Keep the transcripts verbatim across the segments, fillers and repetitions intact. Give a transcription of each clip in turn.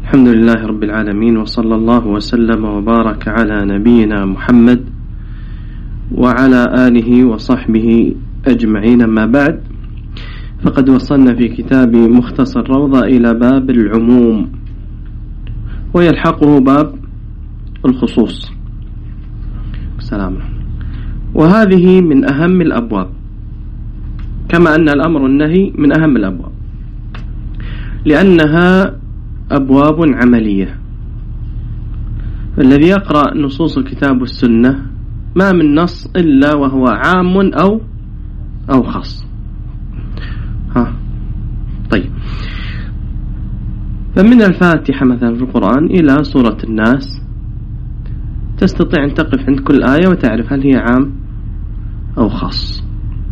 الحمد لله رب العالمين، وصلى الله وسلم وبارك على نبينا محمد وعلى آله وصحبه أجمعين. ما بعد، فقد وصلنا في كتاب مختصر روضة إلى باب العموم، ويلحقه باب الخصوص. السلام عليكم. وهذه من أهم الأبواب، كما أن الأمر والنهي من أهم الأبواب، لأنها أبواب عملية. الذي يقرأ نصوص الكتاب والسنة ما من نص إلا وهو عام أو أو خاص. ها طيب، فمن الفاتحة مثلا في القرآن إلى سورة الناس تستطيع أن تقف عند كل آية وتعرف هل هي عام أو خاص.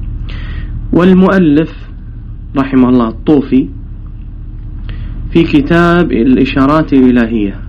والمؤلف رحمه الله الطوفي في كتاب الإشارات الإلهية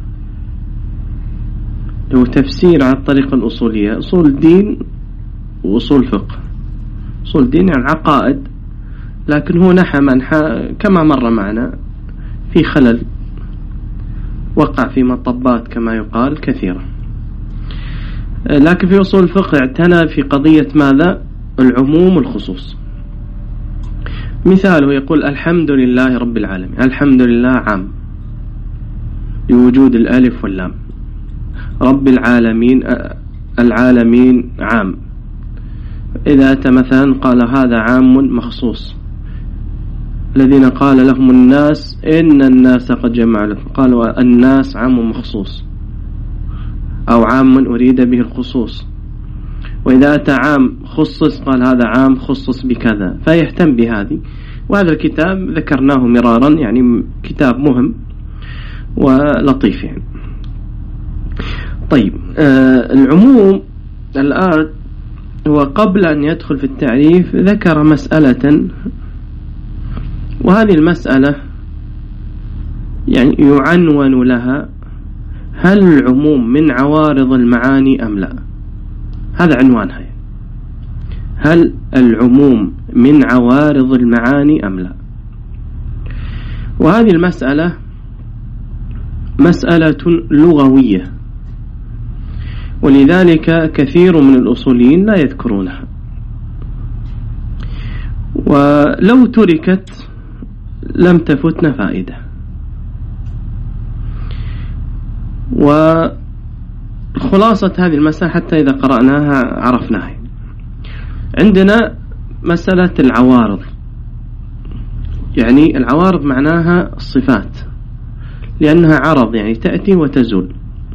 له تفسير على الطريقة الأصولية، أصول الدين وأصول فقه. أصول الدين يعني عقائد، لكن هو نحى منحى كما مر معنا في خلل، وقع في مطبات كما يقال كثيرا. لكن في أصول الفقه اعتنى في قضية ماذا؟ العموم والخصوص. مثاله يقول الحمد لله رب العالمين، الحمد لله عام لوجود الألف واللام، رب العالمين العالمين عام. إذا أتى مثلا قال هذا عام مخصوص، الذين قال لهم الناس إن الناس قد جمع لكم، قالوا الناس عام مخصوص أو عام أريد به الخصوص. وإذا أتى عام خصص قال هذا عام خصص بكذا، فيهتم بهذه. وهذا الكتاب ذكرناه مرارا، يعني كتاب مهم ولطيف يعني. طيب، آه العموم الآن هو قبل أن يدخل في التعريف ذكر مسألة، وهذه المسألة يعني يعنون لها هل العموم من عوارض المعاني أم لا؟ هذا عنوانها، هل العموم من عوارض المعاني أم لا؟ وهذه المسألة مسألة لغوية، ولذلك كثير من الأصوليين لا يذكرونها، ولو تركت لم تفتنا فائدة. وخلاصة هذه المسألة حتى إذا قرأناها عرفناها. عندنا مسألة العوارض، يعني العوارض معناها الصفات، لأنها عرض يعني تأتي وتزول.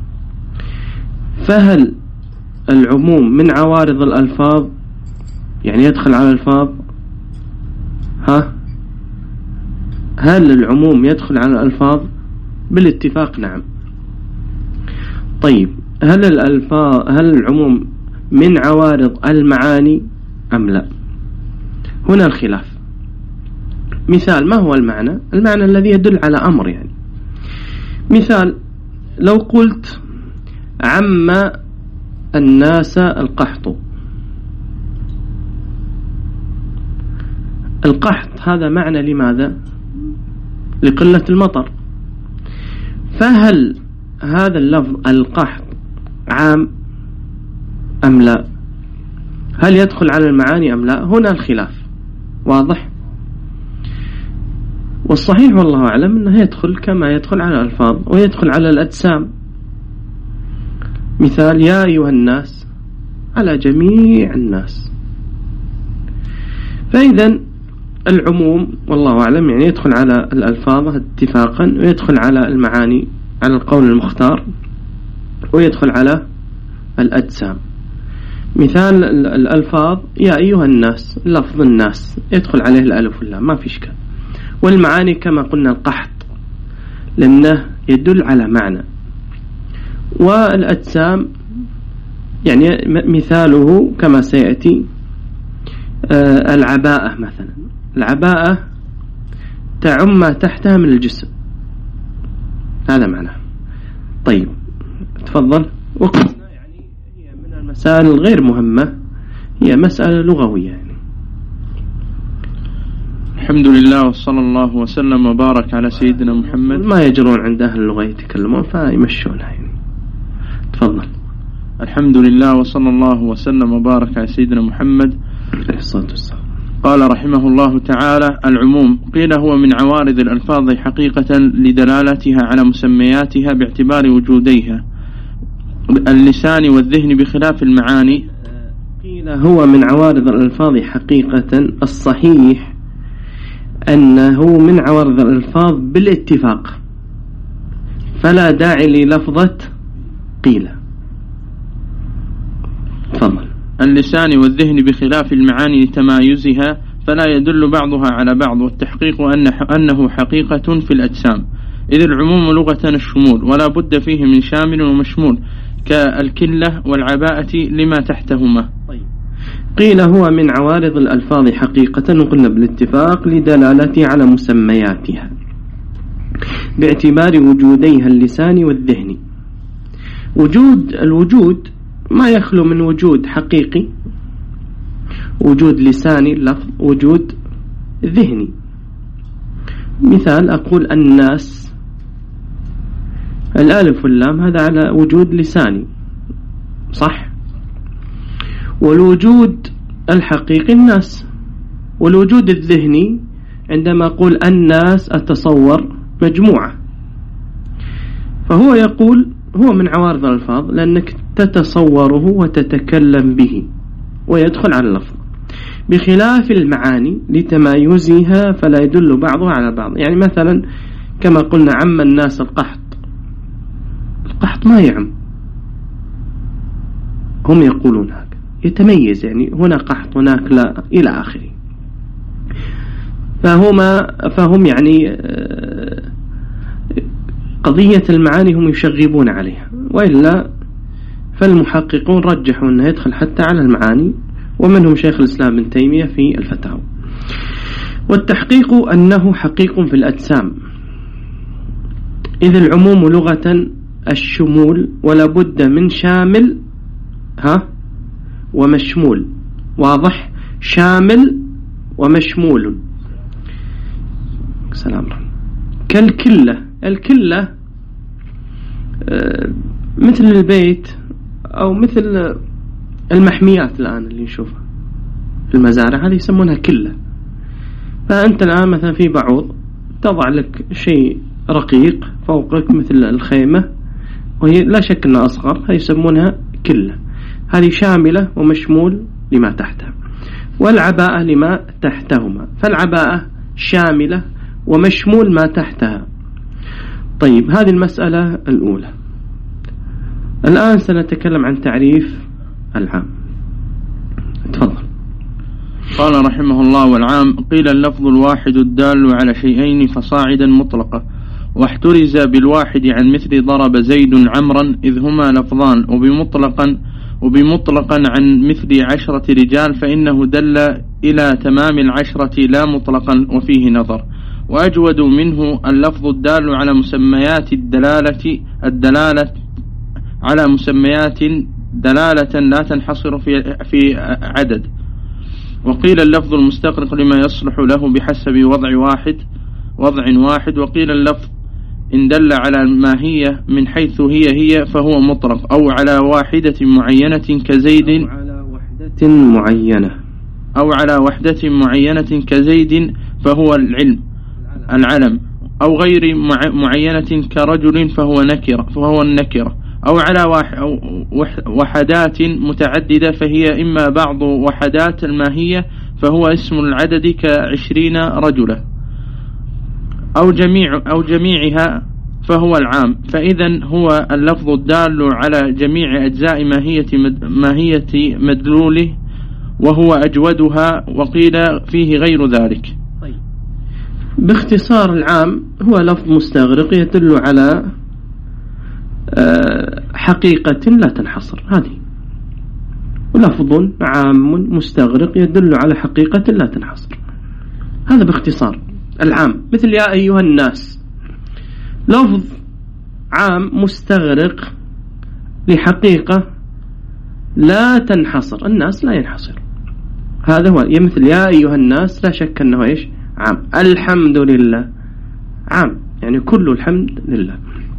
فهل العموم من عوارض الألفاظ، يعني يدخل على الألفاظ؟ ها هل العموم يدخل على الألفاظ؟ بالاتفاق نعم. طيب، هل الألفاظ هل العموم من عوارض المعاني أم لا؟ هنا الخلاف. مثال، ما هو المعنى؟ المعنى الذي يدل على أمر، يعني مثال لو قلت عم الناس القحط، القحط هذا معنى لماذا؟ لقلة المطر. فهل هذا اللفظ القحط عام أم لا؟ هل يدخل على المعاني أم لا؟ هنا الخلاف واضح. والصحيح والله أعلم أنه يدخل كما يدخل على الألفاظ ويدخل على الأجسام. مثال يا أيها الناس على جميع الناس. فإذا العموم والله أعلم يعني يدخل على الألفاظ اتفاقا، ويدخل على المعاني على القول المختار، ويدخل على الأجسام. مثال الألفاظ يا أيها الناس، لفظ الناس يدخل عليه الألف واللام ما في إشكال. والمعاني كما قلنا القحط لأنه يدل على معنى. والأجسام يعني مثاله كما سيأتي العباءة مثلا، العباءة تعم ما تحتها من الجسم، هذا معناه. طيب تفضل. وقلنا يعني هي من المسائل الغير مهمة، هي مسألة لغوية يعني. الحمد لله وصلى الله وسلم وبارك على سيدنا محمد. ما يجرون عند أهل اللغة يتكلمون فيمشونها يعني. تفضل. الحمد لله وصلى الله وسلم وبارك على سيدنا محمد. قال رحمه الله تعالى: العموم قيل هو من عوارض الألفاظ حقيقة لدلالتها على مسمياتها باعتبار وجوديها اللسان والذهن بخلاف المعاني. قيل هو من عوارض الألفاظ حقيقة، الصحيح أنه من عوارض الألفاظ بالاتفاق، فلا داعي للفظة قيل. تفضل. اللسان والذهن بخلاف المعاني لتمايزها، فلا يدل بعضها على بعض، والتحقيق أنه حقيقة في الأجسام، إذ العموم لغة الشمول، ولا بد فيه من شامل ومشمول كالكلة والعباءة لما تحتهما. طيب. قيل هو من عوارض الألفاظ حقيقة، وقلنا بالاتفاق لدلالتها على مسمياتها باعتبار وجوديها اللسان والذهن. وجود الوجود ما يخلو من وجود حقيقي، وجود لساني اللفظ، وجود ذهني. مثال أقول الناس، الألف واللام هذا على وجود لساني صح، والوجود الحقيقي الناس. والوجود الذهني عندما أقول الناس أتصور مجموعة، فهو يقول هو من عوارض الألفاظ لأنك تتصوره وتتكلم به ويدخل على اللفظ، بخلاف المعاني لتمايزها فلا يدل بعضها على بعض. يعني مثلا كما قلنا عم الناس القحط، القحط ما يعم، هم يقولون هكذا، يتميز يعني هنا قحط هناك لا إلى آخره. فهما فهم يعني قضية المعاني هم يشغبون عليها، وإلا فالمحققون رجحوا أنه يدخل حتى على المعاني، ومنهم شيخ الإسلام ابن تيمية في الفتاوى. والتحقيق أنه حقيق في الأجسام، إذ العموم لغة الشمول، ولا بد من شامل ها ومشمول. واضح؟ شامل ومشمول. سلام. كالكلة، الكلة مثل البيت أو مثل المحميات الآن اللي نشوفها في المزارع، هذه يسمونها كلة. فأنت الآن مثلا في بعوض تضع لك شيء رقيق فوقك مثل الخيمة، وهي لا شك أنها أصغر، هذه يسمونها كلة. هذه شاملة ومشمول لما تحتها. والعباءة لما تحتهما، فالعباءة شاملة ومشمول ما تحتها. طيب، هذه المسألة الأولى. الآن سنتكلم عن تعريف العام. تفضل. قال رحمه الله: والعام قيل اللفظ الواحد الدال على شيئين فصاعدا مطلقة، واحترز بالواحد عن مثل ضرب زيد عمرا، إذ هما لفظان، وبمطلقا وبمطلقا عن مثل عشرة رجال، فإنه دل إلى تمام العشرة لا مطلقا، وفيه نظر. وأجود منه اللفظ الدال على مسميات الدلالة الدلالة على مسميات دلالة لا تنحصر في في عدد. وقيل اللفظ المستغرق لما يصلح له بحسب وضع واحد وضع واحد وقيل اللفظ إن دل على ماهية من حيث هي هي فهو مطلق، أو على واحدة معينة كزيد أو على وحدة معينة أو على وحدة معينة كزيد فهو العلم العلم، أو غير معينة كرجل فهو نكرة فهو النكرة، أو على وحدات متعددة فهي إما بعض وحدات الماهية فهو اسم العدد كعشرين رجلا، أو جميع أو جميعها فهو العام. فإذا هو اللفظ الدال على جميع أجزاء ماهية ماهية مدلوله، وهو أجودها، وقيل فيه غير ذلك. طيب. باختصار، العام هو لفظ مستغرق يدل على حقيقة لا تنحصر، هذه لفظ عام مستغرق يدل على حقيقة لا تنحصر، هذا باختصار العام. مثل يا أيها الناس، لفظ عام مستغرق لحقيقة لا تنحصر، الناس لا ينحصر. هذا هو يمثل يا أيها الناس، لا شك أنه إيش عام. الحمد لله عام، يعني كل الحمد لله.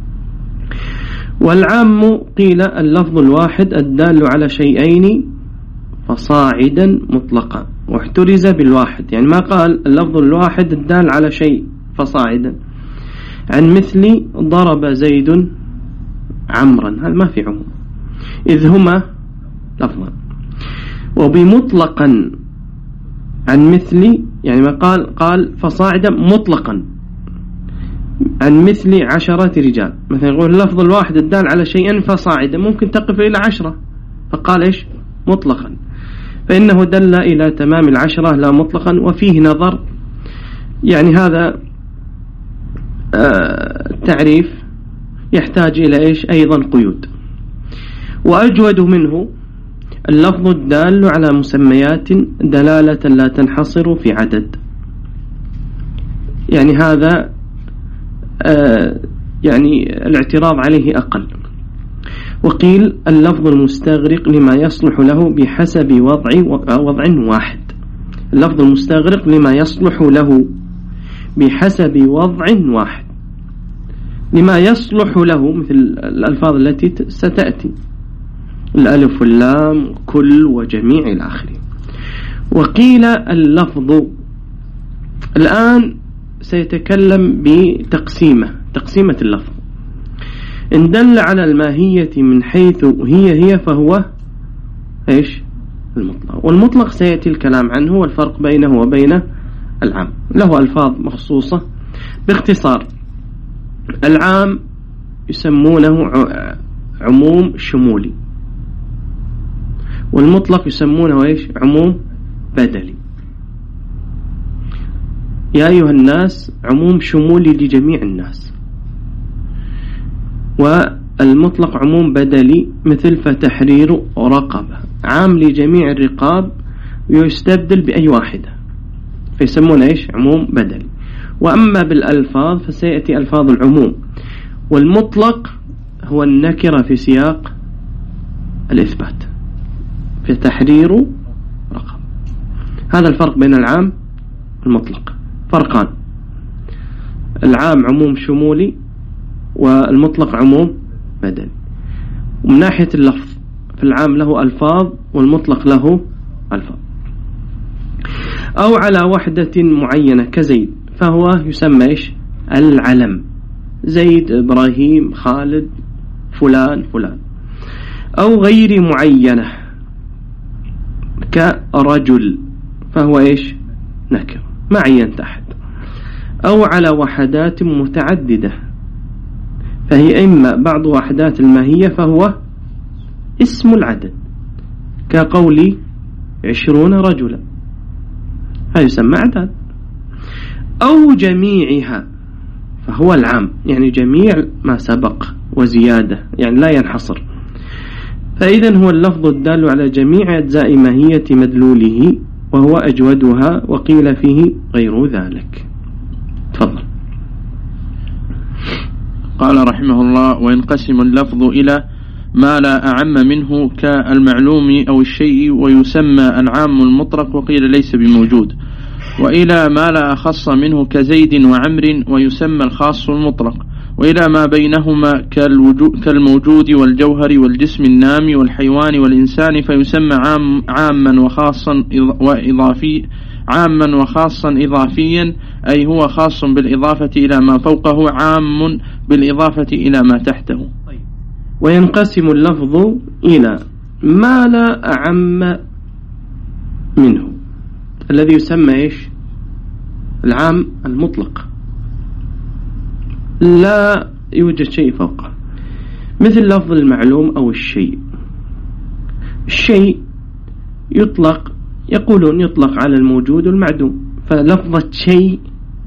والعام قيل اللفظ الواحد الدال على شيئين فصاعدا مطلقا، واحترز بالواحد، يعني ما قال اللفظ الواحد الدال على شيء فصاعدا، عن مثل ضرب زيد عمرا، هذا ما في عموم إذ هما لفظا. وبمطلقا عن مثل، يعني ما قال قال فصاعدا مطلقا عن مثل عشرة رجال، مثلا يقول اللفظ الواحد الدال على شيئا فصاعدا ممكن تقف إلى عشرة، فقال إيش مطلقا، فإنه دل إلى تمام العشرة لا مطلقا. وفيه نظر، يعني هذا آه تعريف يحتاج إلى إيش أيضا قيود. وأجود منه اللفظ الدال على مسميات دلالة لا تنحصر في عدد، يعني هذا آه يعني الاعتراض عليه أقل. وقيل اللفظ المستغرق لما يصلح له بحسب وضع وضع واحد، اللفظ المستغرق لما يصلح له بحسب وضع واحد، لما يصلح له مثل الألفاظ التي ستأتي، الألف واللام كل وجميع الآخرين. وقيل اللفظ، الآن سيتكلم بتقسيمة تقسيمة اللفظ، إن دل على الماهية من حيث هي هي فهو إيش المطلق، والمطلق سيأتي الكلام عنه والفرق بينه وبين العام، له ألفاظ مخصوصة. باختصار العام يسمونه عموم شمولي، والمطلق يسمونه إيش عموم بدلي. يا أيها الناس عموم شمولي لجميع الناس، والمطلق عموم بدلي مثل فتحرير رقبة، عام لجميع الرقاب ويستبدل بأي واحدة، فيسمونه إيش عموم بدلي. وأما بالألفاظ فسيأتي ألفاظ العموم، والمطلق هو النكرة في سياق الإثبات، في تحرير رقم. هذا الفرق بين العام والمطلق، فرقان، العام عموم شمولي والمطلق عموم بدلي. ومن ناحية اللفظ فالعام له ألفاظ والمطلق له ألفاظ. أو على وحدة معينة كزيد فهو يسمى إيش العلم، زيد إبراهيم خالد فلان فلان. أو غير معينة كرجل فهو إيش نكر ما عينت أحد. أو على وحدات متعددة فهي إما بعض وحدات الماهية فهو اسم العدد، كقولي عشرون رجلا هذا يسمى عدد. أو جميعها فهو العام، يعني جميع ما سبق وزيادة، يعني لا ينحصر. فإذن هو اللفظ الدال على جميع أجزاء ماهية مدلوله، وهو أجودها، وقيل فيه غير ذلك. تفضل. قال رحمه الله: وينقسم اللفظ إلى ما لا أعم منه كالمعلوم أو الشيء ويسمى العام المطلق وقيل ليس بموجود، وإلى ما لا أخص منه كزيد وعمر ويسمى الخاص المطلق، وإلى ما بينهما كالموجود والجوهر والجسم النامي والحيوان والإنسان فيسمى عام عاما وخاصا وإضافي عاما وخاصا إضافيا، أي هو خاص بالإضافة إلى ما فوقه، عام بالإضافة إلى ما تحته. وينقسم اللفظ إلى ما لا أعم منه الذي يسمى إيش العام المطلق، لا يوجد شيء فوقه، مثل لفظ المعلوم أو الشيء. الشيء يطلق، يقولون يطلق على الموجود والمعدوم، فلفظة شيء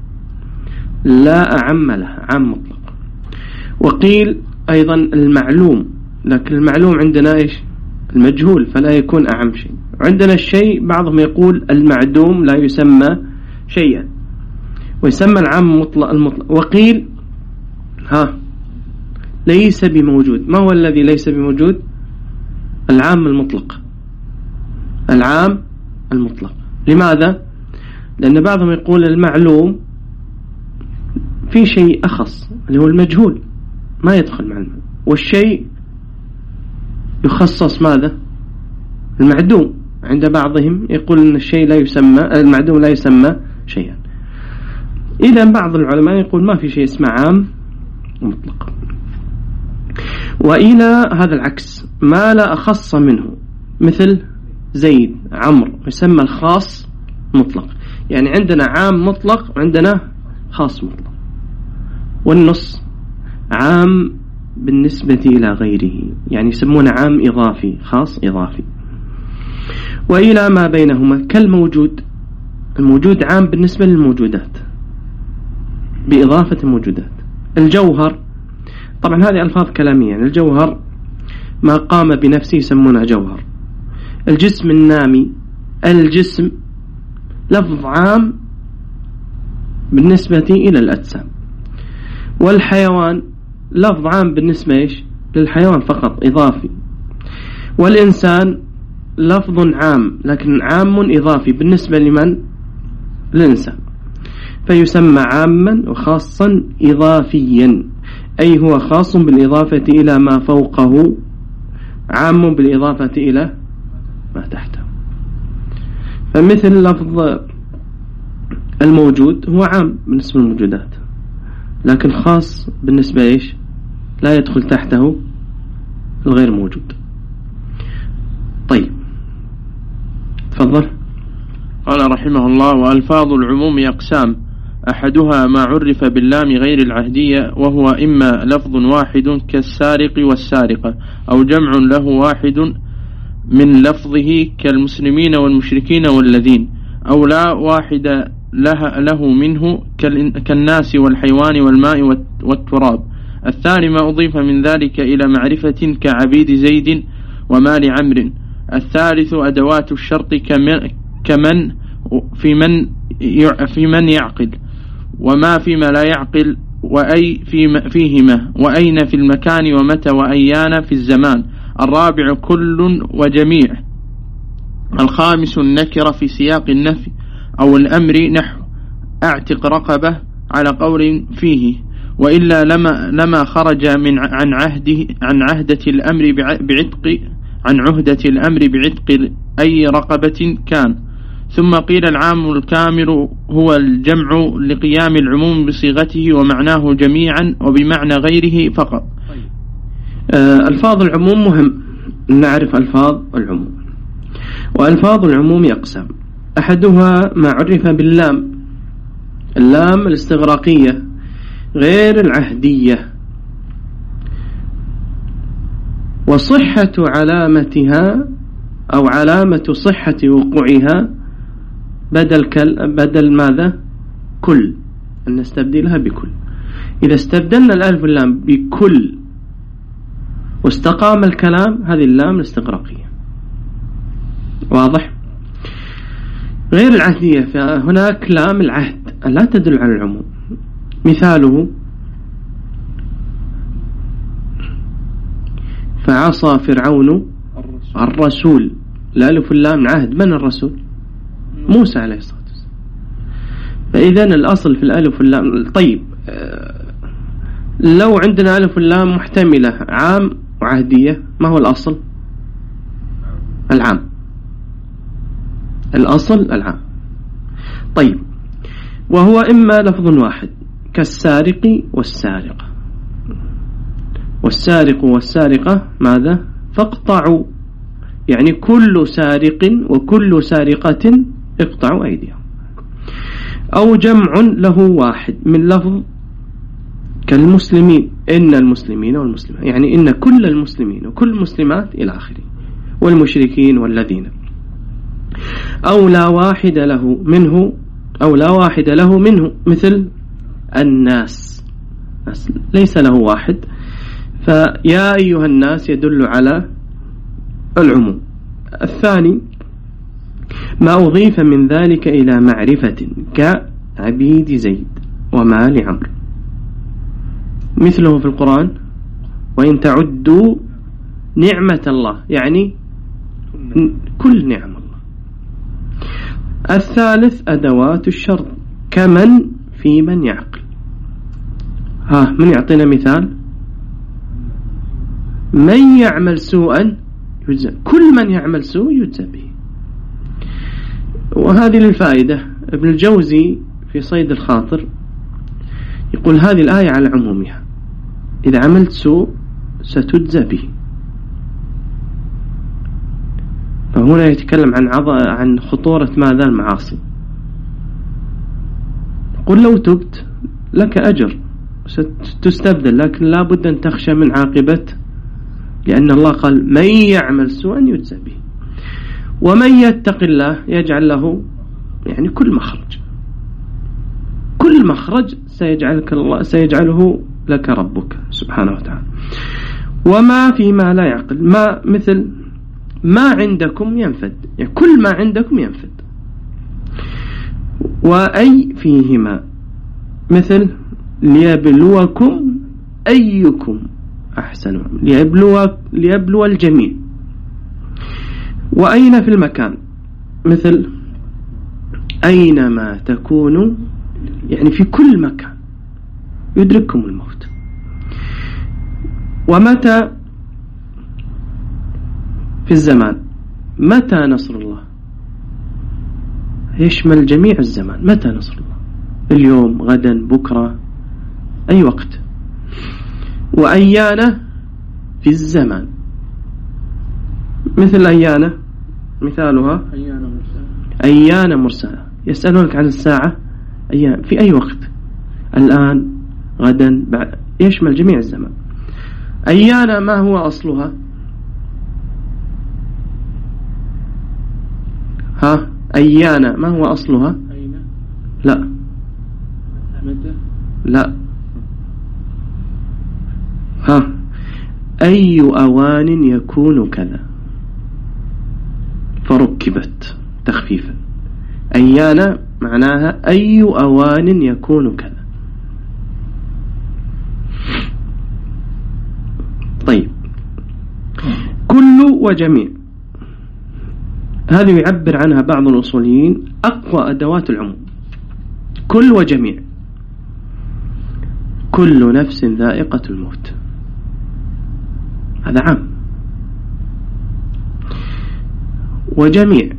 لا أعم له، عام مطلق. وقيل أيضا المعلوم، لكن المعلوم عندنا إيش المجهول فلا يكون أعم شيء. عندنا الشيء بعضهم يقول المعدوم لا يسمى شيئا ويسمى العام مطلق المطلق. وقيل ها ليس بموجود. ما هو الذي ليس بموجود؟ العام المطلق، العام المطلق. لماذا؟ لأن بعضهم يقول المعلوم في شيء أخص اللي هو المجهول ما يدخل مع المعلوم، والشيء يخصص ماذا؟ المعدوم. عند بعضهم يقول أن الشيء لا يسمى المعدوم لا يسمى شيئا. إذا بعض العلماء يقول ما في شيء اسمه عام مطلق. وإلى هذا العكس ما لا أخص منه، مثل زيد عمرو يسمى الخاص مطلق. يعني عندنا عام مطلق وعندنا خاص مطلق، والنص عام بالنسبة إلى غيره، يعني يسمونه عام إضافي خاص إضافي. وإلى ما بينهما كالموجود، الموجود عام بالنسبة للموجودات بإضافة الموجودات. الجوهر طبعا هذه ألفاظ كلامية، يعني الجوهر ما قام بنفسه يسمونه جوهر. الجسم النامي، الجسم لفظ عام بالنسبة إلى الأجسام. والحيوان لفظ عام بالنسبة إيش؟ للحيوان فقط إضافي. والإنسان لفظ عام لكن عام إضافي بالنسبة لمن؟ للإنسان، فيسمى عاما وخاصا إضافيا، أي هو خاص بالإضافة إلى ما فوقه، عام بالإضافة إلى ما تحته. فمثل لفظ الموجود هو عام بالنسبة للموجودات لكن خاص بالنسبة إيش؟ لا يدخل تحته الغير موجود. طيب تفضل. قال رحمه الله: وألفاظ العموم أقسام، أحدها ما عرف باللام غير العهدية، وهو إما لفظ واحد كالسارق والسارقة، أو جمع له واحد من لفظه كالمسلمين والمشركين والذين، أو لا واحد له منه كالناس والحيوان والماء والتراب. الثاني ما أضيف من ذلك إلى معرفة كعبيد زيد ومال عمرو. الثالث أدوات الشرط كمن في من في من يعقل، وما فيما لا يعقل، وأي فيهما، وأين في المكان، ومتى وأيان في الزمان. الرابع كل وجميع. الخامس النكرة في سياق النفي أو الأمر، نحو أعتق رقبة على قول فيه، وإلا لما لما خرج من عن عهده عن عهدة الأمر بعتق عن عهدة الأمر بعتق أي رقبة كان. ثم قيل العام الكامل هو الجمع لقيام العموم بصيغته ومعناه جميعا وبمعنى غيره فقط. آه ألفاظ العموم مهم نعرف ألفاظ العموم. وألفاظ العموم أقسام، أحدها ما عرف باللام، اللام الاستغراقية غير العهدية، وصحة علامتها أو علامة صحة وقوعها بدل كل بدل ماذا؟ كل، أن نستبدلها بكل. إذا استبدلنا الألف واللام بكل واستقام الكلام، هذه اللام الاستغراقية. واضح؟ غير العهدية فهناك لام العهد لا تدل على العموم. مثاله فعصى فرعون الرسول، الألف واللام عهد، من الرسول؟ موسى عليه الصلاة والسلام. فإذا الأصل في الألف واللام. طيب لو عندنا ألف واللام محتملة عام وعهدية، ما هو الأصل؟ العام، الأصل العام. طيب وهو إما لفظ واحد كالسارق والسارقة، والسارق والسارقة ماذا؟ فاقطعوا، يعني كل سارق وكل سارقة اقطعوا أيديهم. أو جمع له واحد من لفظ كالمسلمين، إن المسلمين والمسلمات، يعني إن كل المسلمين وكل المسلمات إلى آخره، والمشركين والذين. أو لا واحد له منه أو لا واحد له منه مثل الناس، ليس له واحد، فيا أيها الناس يدل على العموم. الثاني ما أضيف من ذلك إلى معرفة كعبيد زيد ومال عمرو، مثله في القرآن وإن تعدوا نعمة الله، يعني كل نعم الله. الثالث أدوات الشرط كمن في من يعقل. ها من يعطينا مثال؟ من يعمل سوءا يجزى، كل من يعمل سوء يجزى به. وهذه للفائدة. ابن الجوزي في صيد الخاطر يقول هذه الآية على عمومها، إذا عملت سوء ستجزى به. فهنا يتكلم عن عض... عن خطورة ماذا؟ المعاصي. قل لو تبت لك أجر ستستبدل، لكن لا بد أن تخشى من عاقبة، لأن الله قال من يعمل سوءا يجزى به. ومن يتق الله يجعل له يعني كل مخرج، كل مخرج سيجعلك الله سيجعله لك ربك سبحانه وتعالى. وما فيما لا يعقل، ما مثل ما عندكم ينفد، يعني كل ما عندكم ينفد. وأي فيهما مثل ليبلوكم أيكم أحسن، ليبلو ليبلو الجميع. وأين في المكان مثل أينما تكونوا، يعني في كل مكان يدرككم الموت. ومتى في الزمان، متى نصر الله يشمل جميع الزمان. متى نصر الله؟ اليوم، غدا، بكرة، أي وقت. وأيانه في الزمان، مثل أيانه مثالها أيان مرسلة، يسألونك عن الساعة أيان، في أي وقت، الآن، غدا، بعد، يشمل جميع الزمان. أيان ما هو أصلها؟ ها أيان ما هو أصلها؟ لا لا ها أي أوان يكون كذا، فركبت تخفيفا. أيان معناها أي أوان يكون كذا. طيب، كل وجميع هذه يعبر عنها بعض الأصوليين أقوى أدوات العموم. كل وجميع، كل نفس ذائقة الموت، هذا عام. وجميع،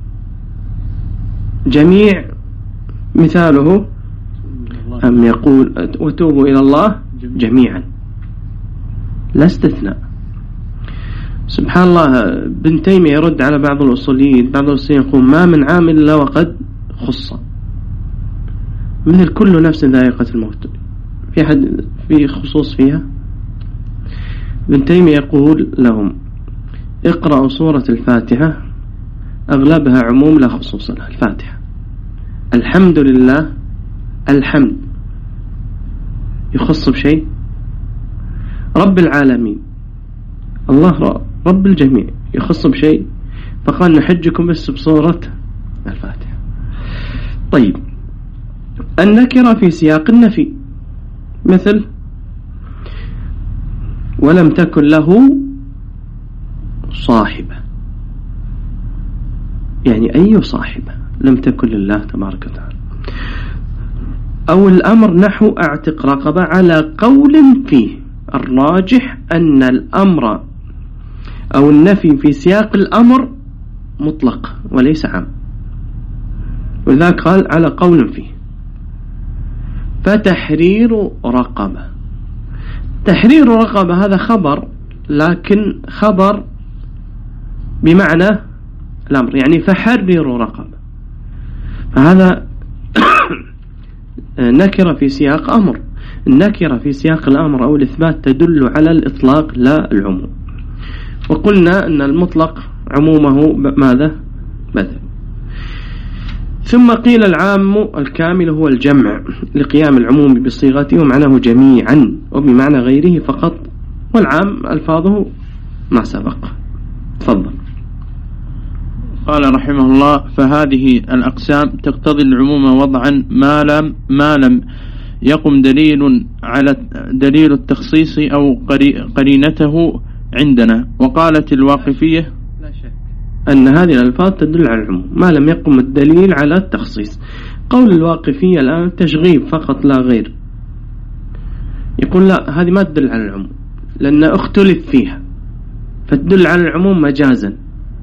جميع مثاله أم يقول وتوبوا إلى الله جميعا، لا استثناء. سبحان الله، ابن تيمية يرد على بعض الأصوليين، بعض الأصوليين يقول ما من عامل إلا وقد خص، مثل كل نفس ذائقة الموت، في حد في خصوص فيها. ابن تيمية يقول لهم اقرأوا سورة الفاتحة، أغلبها عموم لا خصوص لها. الفاتحة الحمد لله، الحمد يخص بشيء، رب العالمين الله رب الجميع يخص بشيء، فقال نحجكم بس بصورة الفاتحة. طيب، النكرة في سياق النفي مثل ولم تكن له صاحبة، يعني أي صاحبة لم تكن لله تبارك وتعالى. أو الأمر نحو اعتق رقبة على قول فيه، الراجح أن الأمر أو النفي في سياق الأمر مطلق وليس عام، وذاك قال على قول فيه. فتحرير رقبة، تحرير رقبة هذا خبر، لكن خبر بمعنى الأمر، يعني فحرروا رقبة، فهذا نكرة في سياق أمر. النكرة في سياق الأمر أو الإثبات تدل على الإطلاق لا العموم. وقلنا أن المطلق عمومه ماذا؟ بدل. ثم قيل العام الكامل هو الجمع لقيام العموم بصيغته ومعناه جميعا وبمعنى غيره فقط، والعام ألفاظه ما سبق. تفضل. قال رحمه الله فهذه الأقسام تقتضي العموم وضعا ما لم ما لم يقم دليل على دليل التخصيص أو قرينته عندنا. وقالت الواقفية لا شك أن هذه الألفاظ تدل على العموم ما لم يقم الدليل على التخصيص. قول الواقفية الآن تشغيب فقط لا غير، يقول لا هذه ما تدل على العموم لأن اختلف فيها فتدل على العموم مجازا،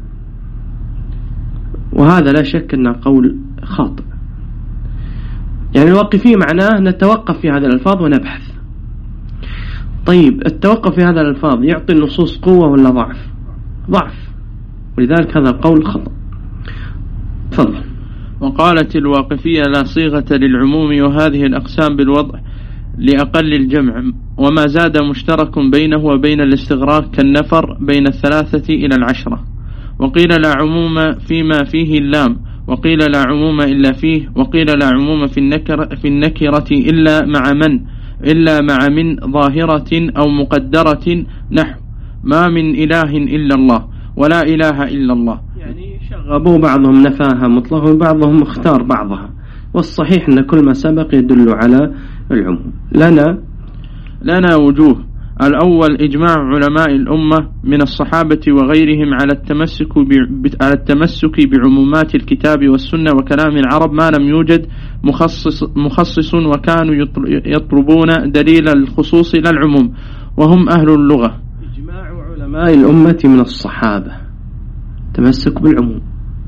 وهذا لا شك أنه قول خاطئ. يعني الواقفية معناه نتوقف في هذه الألفاظ ونبحث. طيب التوقف في هذا الألفاظ يعطي النصوص قوة ولا ضعف؟ ضعف، ولذلك هذا القول خطأ. تفضل. وقالت الواقفية لا صيغة للعموم وهذه الأقسام بالوضع لأقل الجمع، وما زاد مشترك بينه وبين الاستغراق كالنفر بين الثلاثة إلى العشرة. وقيل لا عموم فيما فيه اللام، وقيل لا عموم إلا فيه، وقيل لا عموم في النكرة, في النكرة إلا مع من إلا مع من ظاهرة أو مقدرة، نحو ما من إله إلا الله ولا إله إلا الله. يعني شغبوا بعضهم نفاها مطلقا وبعضهم اختار بعضها، والصحيح أن كل ما سبق يدل على العموم. لنا لنا وجوه. الأول إجماع علماء الأمة من الصحابة وغيرهم على التمسك على التمسك بعمومات الكتاب والسنة وكلام العرب ما لم يوجد مخصص, مخصص وكانوا يطلبون دليل الخصوص لا العموم، وهم أهل اللغة. إجماع علماء الأمة من الصحابة تمسك بالعموم.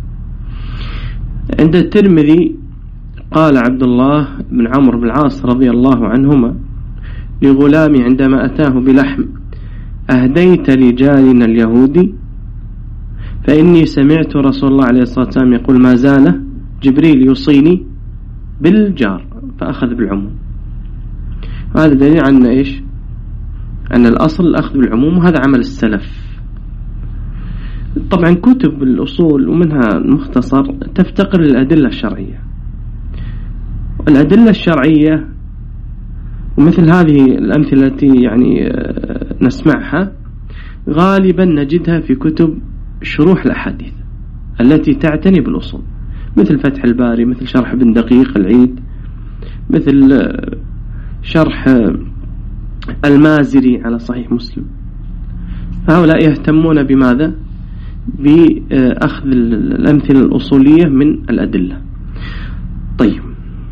عند الترمذي قال عبد الله بن عمرو بن العاص رضي الله عنهما لغلامي عندما أتاه بلحم: أهديت لجارنا اليهودي؟ فإني سمعت رسول الله عليه الصلاة والسلام يقول: ما زال جبريل يوصيني بالجار، فأخذ بالعموم. هذا دليل عن إيش؟ أن الأصل الأخذ بالعموم، وهذا عمل السلف. طبعا كتب الأصول ومنها المختصر تفتقر للأدلة الشرعية، والأدلة الشرعية ومثل هذه الأمثلة التي يعني نسمعها غالبا نجدها في كتب شروح الأحاديث التي تعتني بالأصول، مثل فتح الباري، مثل شرح ابن دقيق العيد، مثل شرح المازري على صحيح مسلم. هؤلاء يهتمون بماذا؟ بأخذ الأمثلة الأصولية من الأدلة. طيب،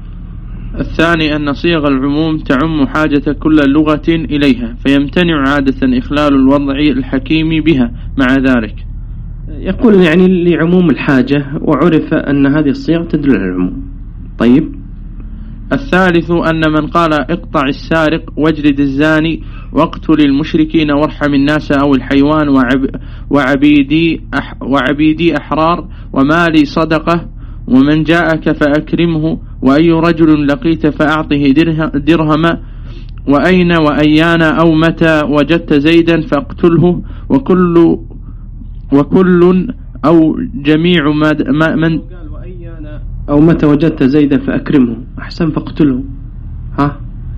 الثاني أن صيغ العموم تعم حاجة كل لغة إليها، فيمتنع عادة إخلال الوضع الحكيم بها مع ذلك. يقول يعني لعموم الحاجة، وعرف أن هذه الصيغ تدل على العموم. طيب، الثالث أن من قال اقطع السارق واجلد الزاني واقتل المشركين وارحم الناس أو الحيوان وعب وعبيدي, أح وعبيدي أحرار ومالي صدقة ومن جاءك فأكرمه وأي رجل لقيت فأعطه درهم وأين وأيان أو متى وجدت زيدا فاقتله وكل وكل أو جميع ما من أو متى وجدت زيدا فأكرمه، أحسن فاقتله. ها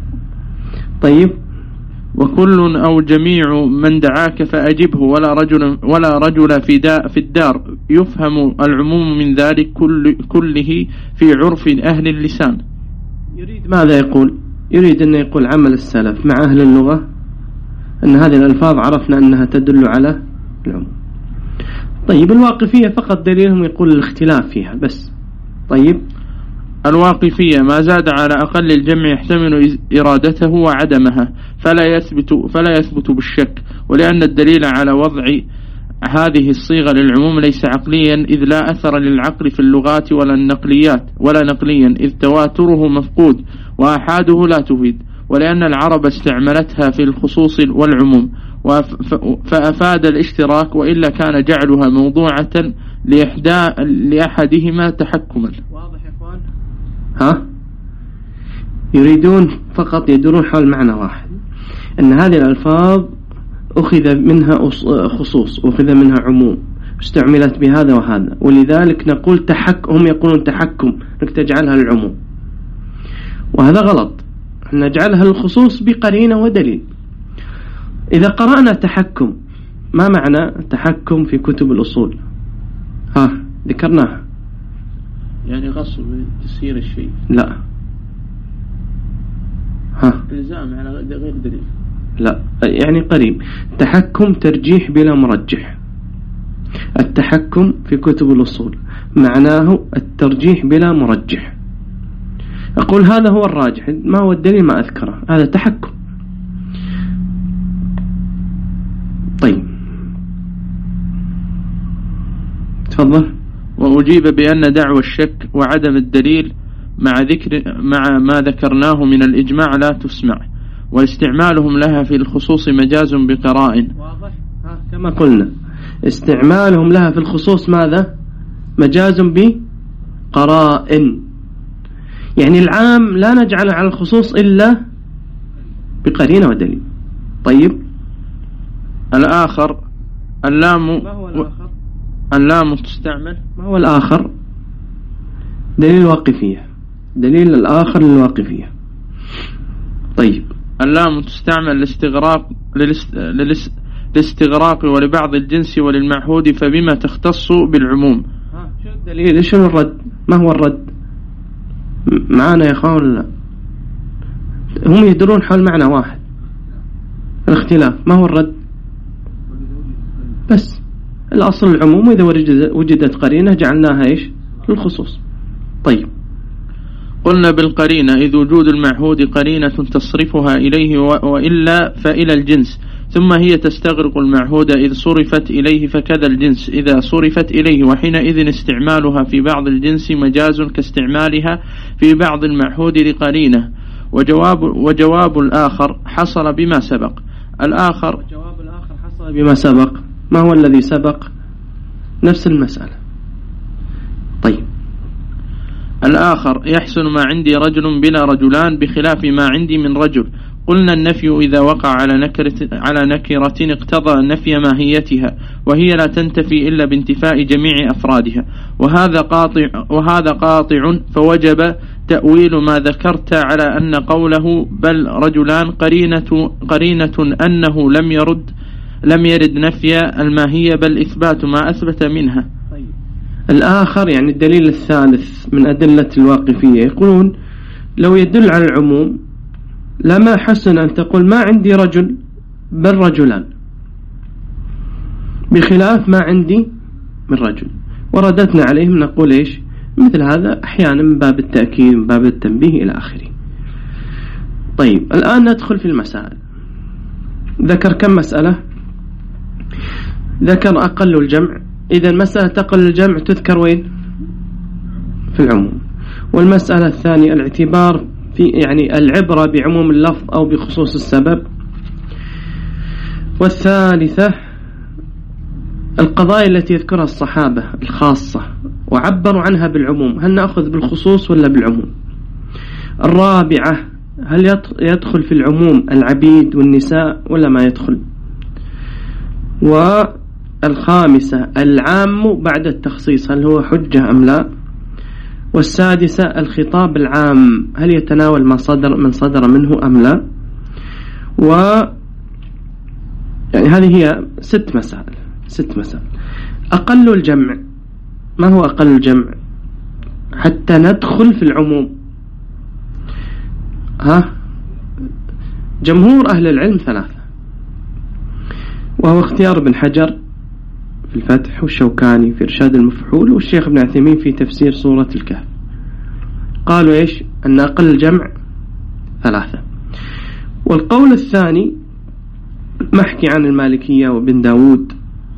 طيب، وكل أو جميع من دعاك فأجبه ولا رجل ولا رجل في دا في الدار، يفهم العموم من ذلك كل كله في عرف أهل اللسان. يريد ماذا يقول؟ يريد أن يقول عمل السلف مع أهل اللغة أن هذه الألفاظ عرفنا أنها تدل على العموم. طيب، الواقفية فقط دليلهم يقول الاختلاف فيها بس. طيب، الواقفية ما زاد على أقل الجمع يحتمل إرادته وعدمها، فلا يثبت فلا يثبت بالشك، ولأن الدليل على وضع هذه الصيغة للعموم ليس عقليا، إذ لا أثر للعقل في اللغات ولا النقليات ولا نقليا، إذ تواتره مفقود وأحاده لا تفيد، ولأن العرب استعملتها في الخصوص والعموم فأفاد الاشتراك، وإلا كان جعلها موضوعة لإحدى لأحدهما تحكما. واضح يا إخوان؟ ها؟ يريدون فقط يدورون حول معنى واحد، أن هذه الألفاظ أخذ منها خصوص، أخذ منها عموم، استعملت بهذا وهذا، ولذلك نقول تحكم. هم يقولون تحكم أنك تجعلها العموم، وهذا غلط. نجعلها الخصوص بقرينة ودليل. إذا قرأنا تحكم، ما معنى التحكم في كتب الأصول؟ ها ذكرناها، يعني غصب تسيير الشيء. لا. ها الزام على غير دليل. لا، يعني قريب. تحكم ترجيح بلا مرجح. التحكم في كتب الأصول معناه الترجيح بلا مرجح. أقول هذا هو الراجح، ما هو الدليل ما أذكره، هذا تحكم. طيب تفضل. وأجيب بأن دعوى الشك وعدم الدليل مع ذكر مع ما ذكرناه من الإجماع لا تسمع، واستعمالهم لها في الخصوص مجاز بقرائن. واضح كما قلنا، استعمالهم لها في الخصوص ماذا؟ مجاز بقرائن. يعني العام لا نجعل على الخصوص إلا بقرينة ودليل. طيب الآخر اللام. ما هو الآخر؟ اللام تستعمل. ما هو الآخر؟ دليل الواقفية، دليل الآخر للواقفية. طيب اللام تستعمل لاستغراق للاستغراق ولبعض الجنس وللمعهود، فبما تختص بالعموم. ها شو الدليل؟ ايش الرد؟ ما هو الرد؟ معانا يا اخوان لا، هم يدرون حول معنى واحد، الاختلاف. ما هو الرد؟ بس الأصل العموم، وإذا وجدت قرينة جعلناها إيش؟ للخصوص. طيب قلنا بالقرينة إذ وجود المعهود قرينة تصرفها إليه، وإلا فإلى الجنس، ثم هي تستغرق المعهود إذ صرفت إليه، فكذا الجنس إذا صرفت إليه، وحينئذ استعمالها في بعض الجنس مجاز كاستعمالها في بعض المعهود لقرينة. وجواب, وجواب الآخر حصل بما سبق. الآخر جواب الآخر حصل بما سبق. ما هو الذي سبق؟ نفس المسألة. طيب الآخر يحسن ما عندي رجل بلا رجلان بخلاف ما عندي من رجل. قلنا النفي إذا وقع على نكرة, على نكرة اقتضى نفي ماهيتها، وهي لا تنتفي إلا بانتفاء جميع أفرادها، وهذا قاطع, وهذا قاطع فوجب تأويل ما ذكرت على أن قوله بل رجلان قرينة, قرينة أنه لم يرد لم يرد نفي الماهية بل إثبات ما أثبت منها. طيب. الآخر يعني الدليل الثالث من أدلة الواقفية، يقولون لو يدل على العموم لما حسن أن تقول ما عندي رجل بل رجلان بخلاف ما عندي من رجل، وردتنا عليهم نقول إيش مثل هذا أحيانا من باب التأكيد من باب التنبيه إلى آخره. طيب الآن ندخل في المسائل. ذكر كم مسألة؟ ذكر أقل الجمع. إذا مسألة أقل الجمع تذكر وين؟ في العموم. والمسألة الثانية الاعتبار في يعني العبرة بعموم اللفظ أو بخصوص السبب. والثالثة القضايا التي يذكرها الصحابة الخاصة وعبروا عنها بالعموم، هل نأخذ بالخصوص ولا بالعموم؟ الرابعة هل يدخل في العموم العبيد والنساء ولا ما يدخل؟ والخامسة العام بعد التخصيص هل هو حجة أم لا؟ والسادسة الخطاب العام هل يتناول ما صدر من صدر منه أم لا؟ و يعني هذه هي ست مسائل ست مسائل. أقل الجمع ما هو أقل الجمع حتى ندخل في العموم؟ ها جمهور أهل العلم ثلاثة، وهو اختيار ابن حجر في الفتح، والشوكاني في إرشاد المفحول، والشيخ ابن عثيمين في تفسير سورة الكهف. قالوا إيش؟ أن أقل الجمع ثلاثة. والقول الثاني محكي عن المالكية وابن داود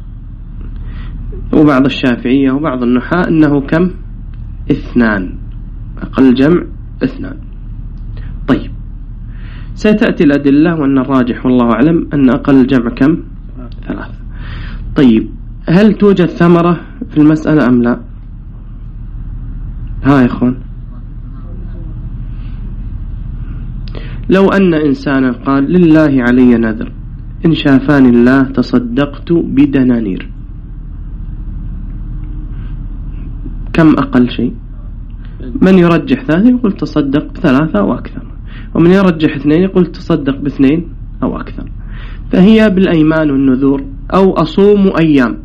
وبعض الشافعية وبعض النحاة أنه كم؟ اثنان. أقل الجمع اثنان. طيب ستأتي الأدلة، وأن الراجح والله أعلم أن أقل الجمع كم؟ ثلاثة. طيب هل توجد ثمرة في المسألة أم لا؟ ها يا إخوان، لو أن إنسانا قال لله علي نذر إن شافاني الله تصدقت بدنانير، كم أقل شيء؟ من يرجح ثلاثة يقول تصدق بثلاثة أو أكثر، ومن يرجح اثنين يقول تصدق باثنين أو أكثر. فهي بالأيمان والنذور. أو أصوم أيام،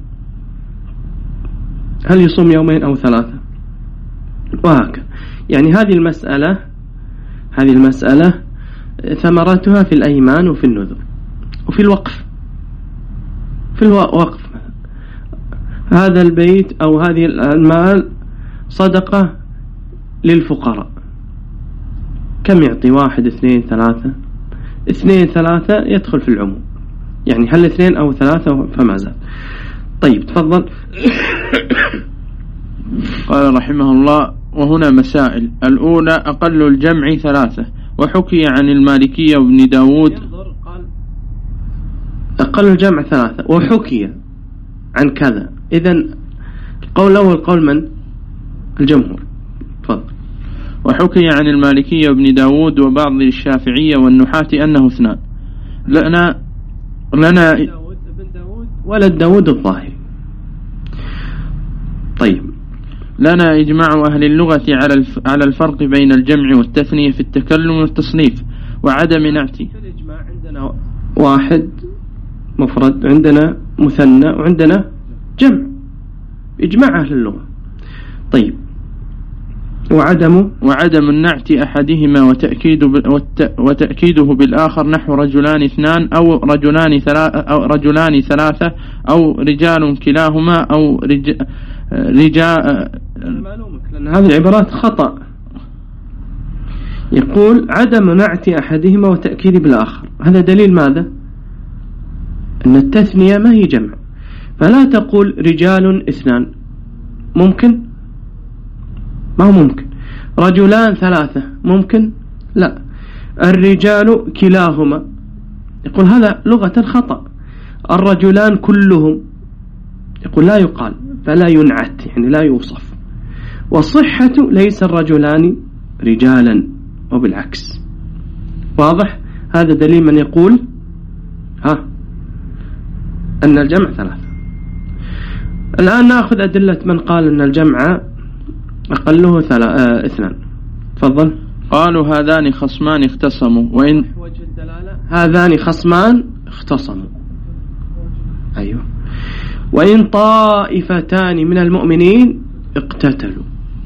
هل يصوم يومين أو ثلاثة؟ وهكذا. يعني هذه المسألة هذه المسألة ثمرتها في الأيمان وفي النذور وفي الوقف. في الوقف هذا البيت أو هذه المال صدقة للفقراء، كم يعطي؟ واحد اثنين ثلاثة، اثنين ثلاثة يدخل في العموم، يعني هل اثنين أو ثلاثة فما زال. طيب تفضل. قال رحمه الله: وهنا مسائل. الأولى: أقل الجمع ثلاثة، وحكي عن المالكية وابن داود. قال أقل الجمع ثلاثة وحكي عن كذا. إذن القول الأول قول من؟ الجمهور. تفضل. وحكي عن المالكية وابن داود وبعض الشافعية والنحاة أنه اثنان. لنا لنا داود ابن داود ولد داود الظاهري. طيب، لنا إجماع أهل اللغة على على الفرق بين الجمع والتثنية في التكلم والتصنيف وعدم نعتي. في الإجماع عندنا واحد مفرد، عندنا مثنى، وعندنا جمع، إجماع أهل اللغة. طيب، وعدم وعدم النعت أحدهما وتأكيد وتأكيده بالآخر، نحو رجلان اثنان أو رجلان ثلاثة أو رجلان ثلاثة أو رجال كلاهما أو رج... رجاء. لأن هذه العبارات خطأ. يقول عدم نعت أحدهما وتأكيد بالآخر، هذا دليل ماذا؟ أن التثنية ما هي جمع، فلا تقول رجال اثنان، ممكن؟ ما هو ممكن. رجلان ثلاثة، ممكن؟ لا. الرجال كلاهما، يقول هذا لغة خطأ. الرجلان كلهم، يقول لا يقال، فلا ينعت، يعني لا يوصف. والصحة ليس الرجلان رجالا، وبالعكس. واضح؟ هذا دليل من يقول ها أن الجمع ثلاثة. الآن نأخذ أدلة من قال أن الجمع أقله ثلاثة اثنان. تفضل. قالوا هذان خصمان اختصموا، وإن وجه الدلالة هذان خصمان اختصموا. أيوه. وإن طائفتان من المؤمنين اقتتلوا.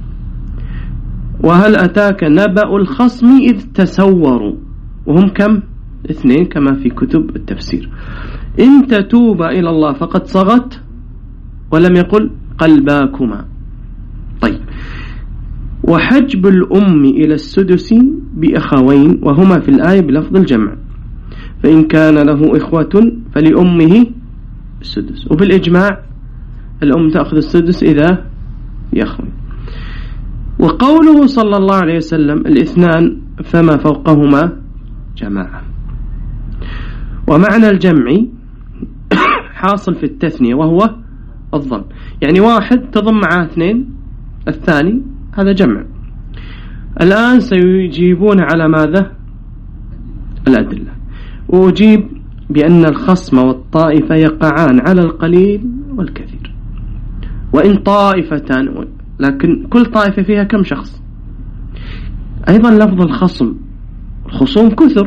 وهل أتاك نبأ الخصم إذ تسوروا، وهم كم؟ اثنين كما في كتب التفسير. إن تتوبا إلى الله فقد صغت، ولم يقل قلباكما. طيب، وحجب الأم إلى السدس بأخوين، وهما في الآية بلفظ الجمع، فإن كان له إخوة فلأمه السدس. وبالإجماع الأم تأخذ السدس إذا يخوي. وقوله صلى الله عليه وسلم الاثنان فما فوقهما جماعة. ومعنى الجمع حاصل في التثنية، وهو الضم، يعني واحد تضم معه اثنين، الثاني هذا جمع. الآن سيجيبون على ماذا؟ الأدلة. وأجيب بأن الخصم والطائفة يقعان على القليل والكثير. وإن طائفتان، لكن كل طائفة فيها كم شخص؟ أيضا لفظ الخصم، الخصوم كثر.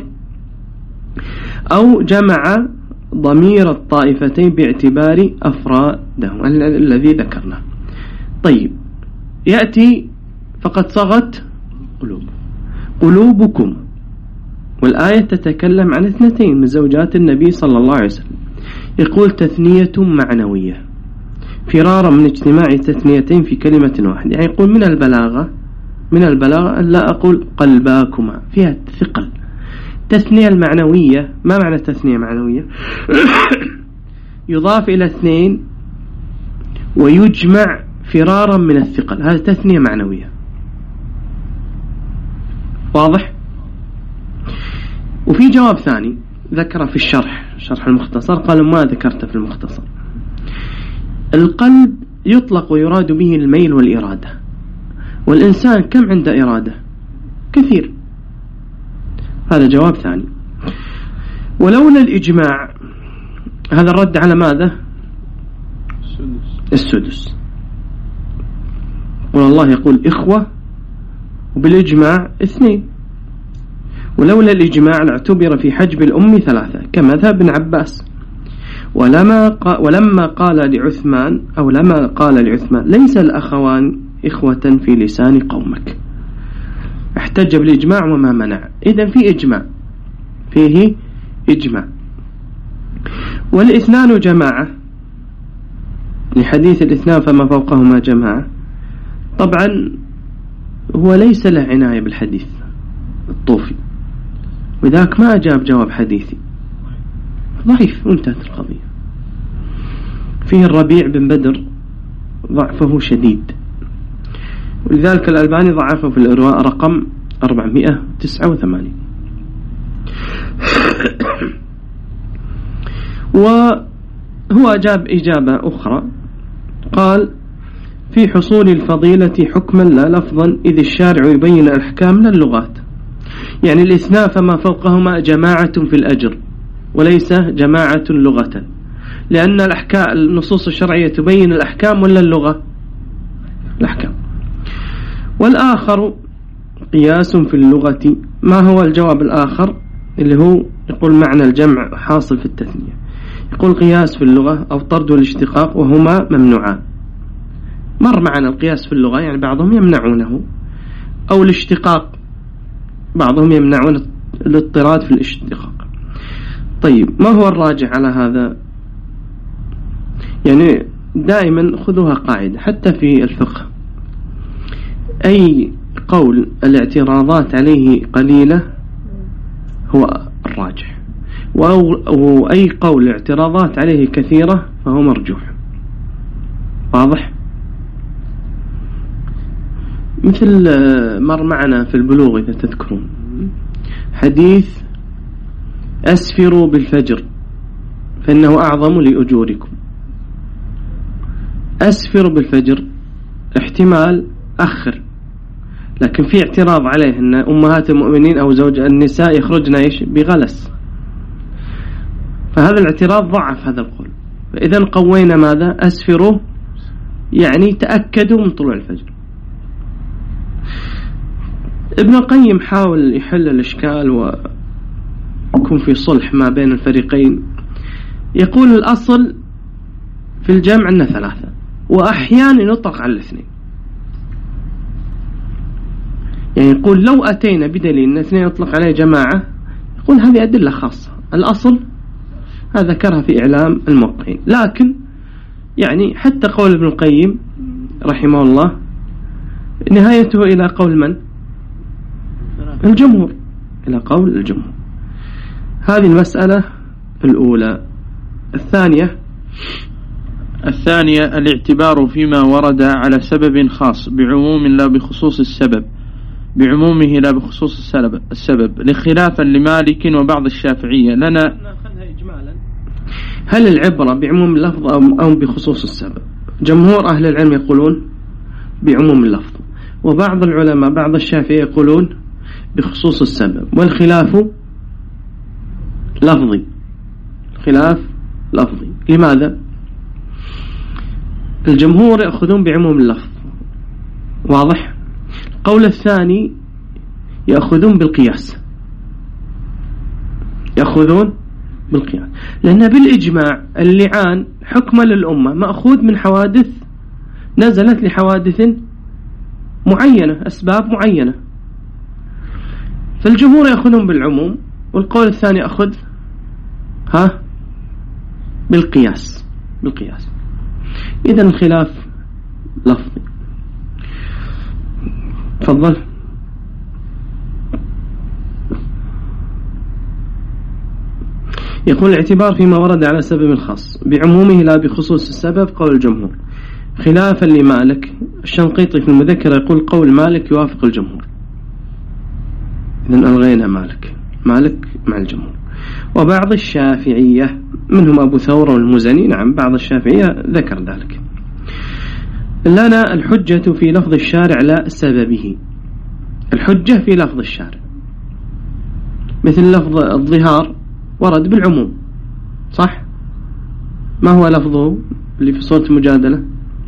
أو جمع ضمير الطائفتين باعتبار أفرادهم الذي ذكرنا. طيب، يأتي فقد صغت قلوب قلوبكم، والآية تتكلم عن اثنتين من زوجات النبي صلى الله عليه وسلم. يقول تثنية معنوية فرارا من اجتماع تثنيتين في كلمة واحدة، يعني يقول من البلاغة من البلاغة أن لا أقول قلباكما، فيها ثقل. التثنية المعنوية، ما معنى تثنية معنوية؟ يضاف إلى اثنين ويجمع فرارا من الثقل، هذا تثنية معنوية. واضح؟ وفي جواب ثاني ذكره في الشرح، شرح المختصر، قال ما ذكرته في المختصر. القلب يطلق ويراد به الميل والإرادة، والإنسان كم عنده إرادة؟ كثير. هذا جواب ثاني. ولولا الإجماع، هذا الرد على ماذا؟ السدس. والله يقول إخوة، وبالإجماع اثنين. ولولا الإجماع لاعتبر في حجب الأم ثلاثة كمذهب ابن عباس. ولما قا ولما قال لعثمان أو لما قال لعثمان ليس الأخوان إخوة في لسان قومك، احتج بالإجماع وما منع. إذن في إجماع، فيه إجماع. والإثنان جماعة، لحديث الاثنان فما فوقهما جماعة، طبعا هو ليس له عناية بالحديث الطوفي، وذاك ما أجاب جواب حديثي ضعيف وانتهت القضية. فيه الربيع بن بدر ضعفه شديد، ولذلك الألباني ضعفه في الإرواء رقم أربعمائة وتسعة وثمانين. وهو أجاب إجابة أخرى، قال في حصول الفضيلة حكما لا لفظا، إذ الشارع يبين الأحكام لا اللغات. يعني الاثنان فما فوقهما جماعة في الأجر وليس جماعة لغة، لأن الأحكام النصوص الشرعية تبين الأحكام ولا اللغة؟ الأحكام. والآخر قياس في اللغة. ما هو الجواب الآخر اللي هو يقول معنى الجمع حاصل في التثنية؟ يقول قياس في اللغة أو طرد والاشتقاق، وهما ممنوعان. مر معنا القياس في اللغة يعني بعضهم يمنعونه، أو الاشتقاق بعضهم يمنعون الاضطراد في الاشتقاق. طيب ما هو الراجح على هذا؟ يعني دائما خذوها قاعدة حتى في الفقه، أي قول الاعتراضات عليه قليلة هو الراجح، وأي قول الاعتراضات عليه كثيرة فهو مرجوح. واضح؟ مثل مر معنا في البلوغ إذا تذكرون حديث أسفروا بالفجر فإنه أعظم لأجوركم. أسفر بالفجر احتمال أخر، لكن في اعتراض عليه أن أمهات المؤمنين أو زوج النساء يخرجن إيش بغلس، فهذا الاعتراض ضعف هذا القول. فإذا قوينا ماذا؟ أسفروا يعني تأكدوا من طلوع الفجر. ابن القيم حاول يحل الإشكال ويكون في صلح ما بين الفريقين. يقول الأصل في الجمع أن ثلاثة، وأحيانا يطلق على الاثنين. يعني يقول لو أتينا بدليل أن اثنين يطلق عليه جماعة، يقول هذه أدلة خاصة. الأصل هذا ذكرها في إعلام الموقعين، لكن يعني حتى قول ابن القيم رحمه الله نهايته إلى قول من؟ الجمهور، إلى قول الجمهور. هذه المسألة الأولى. الثانية الثانية الاعتبار فيما ورد على سبب خاص بعموم لا بخصوص السبب، بعمومه لا بخصوص السبب, السبب لخلافا لمالك وبعض الشافعية. لنا هل العبرة بعموم اللفظ أو بخصوص السبب؟ جمهور أهل العلم يقولون بعموم اللفظ، وبعض العلماء بعض الشافعية يقولون بخصوص السبب، والخلاف لفظي. خلاف لفظي. لماذا؟ الجمهور يأخذون بعموم اللفظ، واضح. القول الثاني يأخذون بالقياس، يأخذون بالقياس، لأن بالإجماع اللعان حكم للأمة مأخوذ من حوادث نزلت لحوادث معينة، أسباب معينة. فالجمهور يأخذون بالعموم، والقول الثاني يأخذ ها بالقياس بالقياس. إذن الخلاف لفظي. تفضل. يقول الاعتبار فيما ورد على سبب خاص بعمومه لا بخصوص السبب، قول الجمهور خلافا لمالك. الشنقيطي في المذكرة يقول قول مالك يوافق الجمهور، إذن ألغينا مالك، مالك مع الجمهور. وبعض الشافعية منهم أبو ثور والمزني، نعم بعض الشافعية ذكر ذلك. لنا الحجة في لفظ الشارع لا سببه. الحجة في لفظ الشارع، مثل لفظ الظهار ورد بالعموم، صح؟ ما هو لفظه اللي في صورة المجادلة؟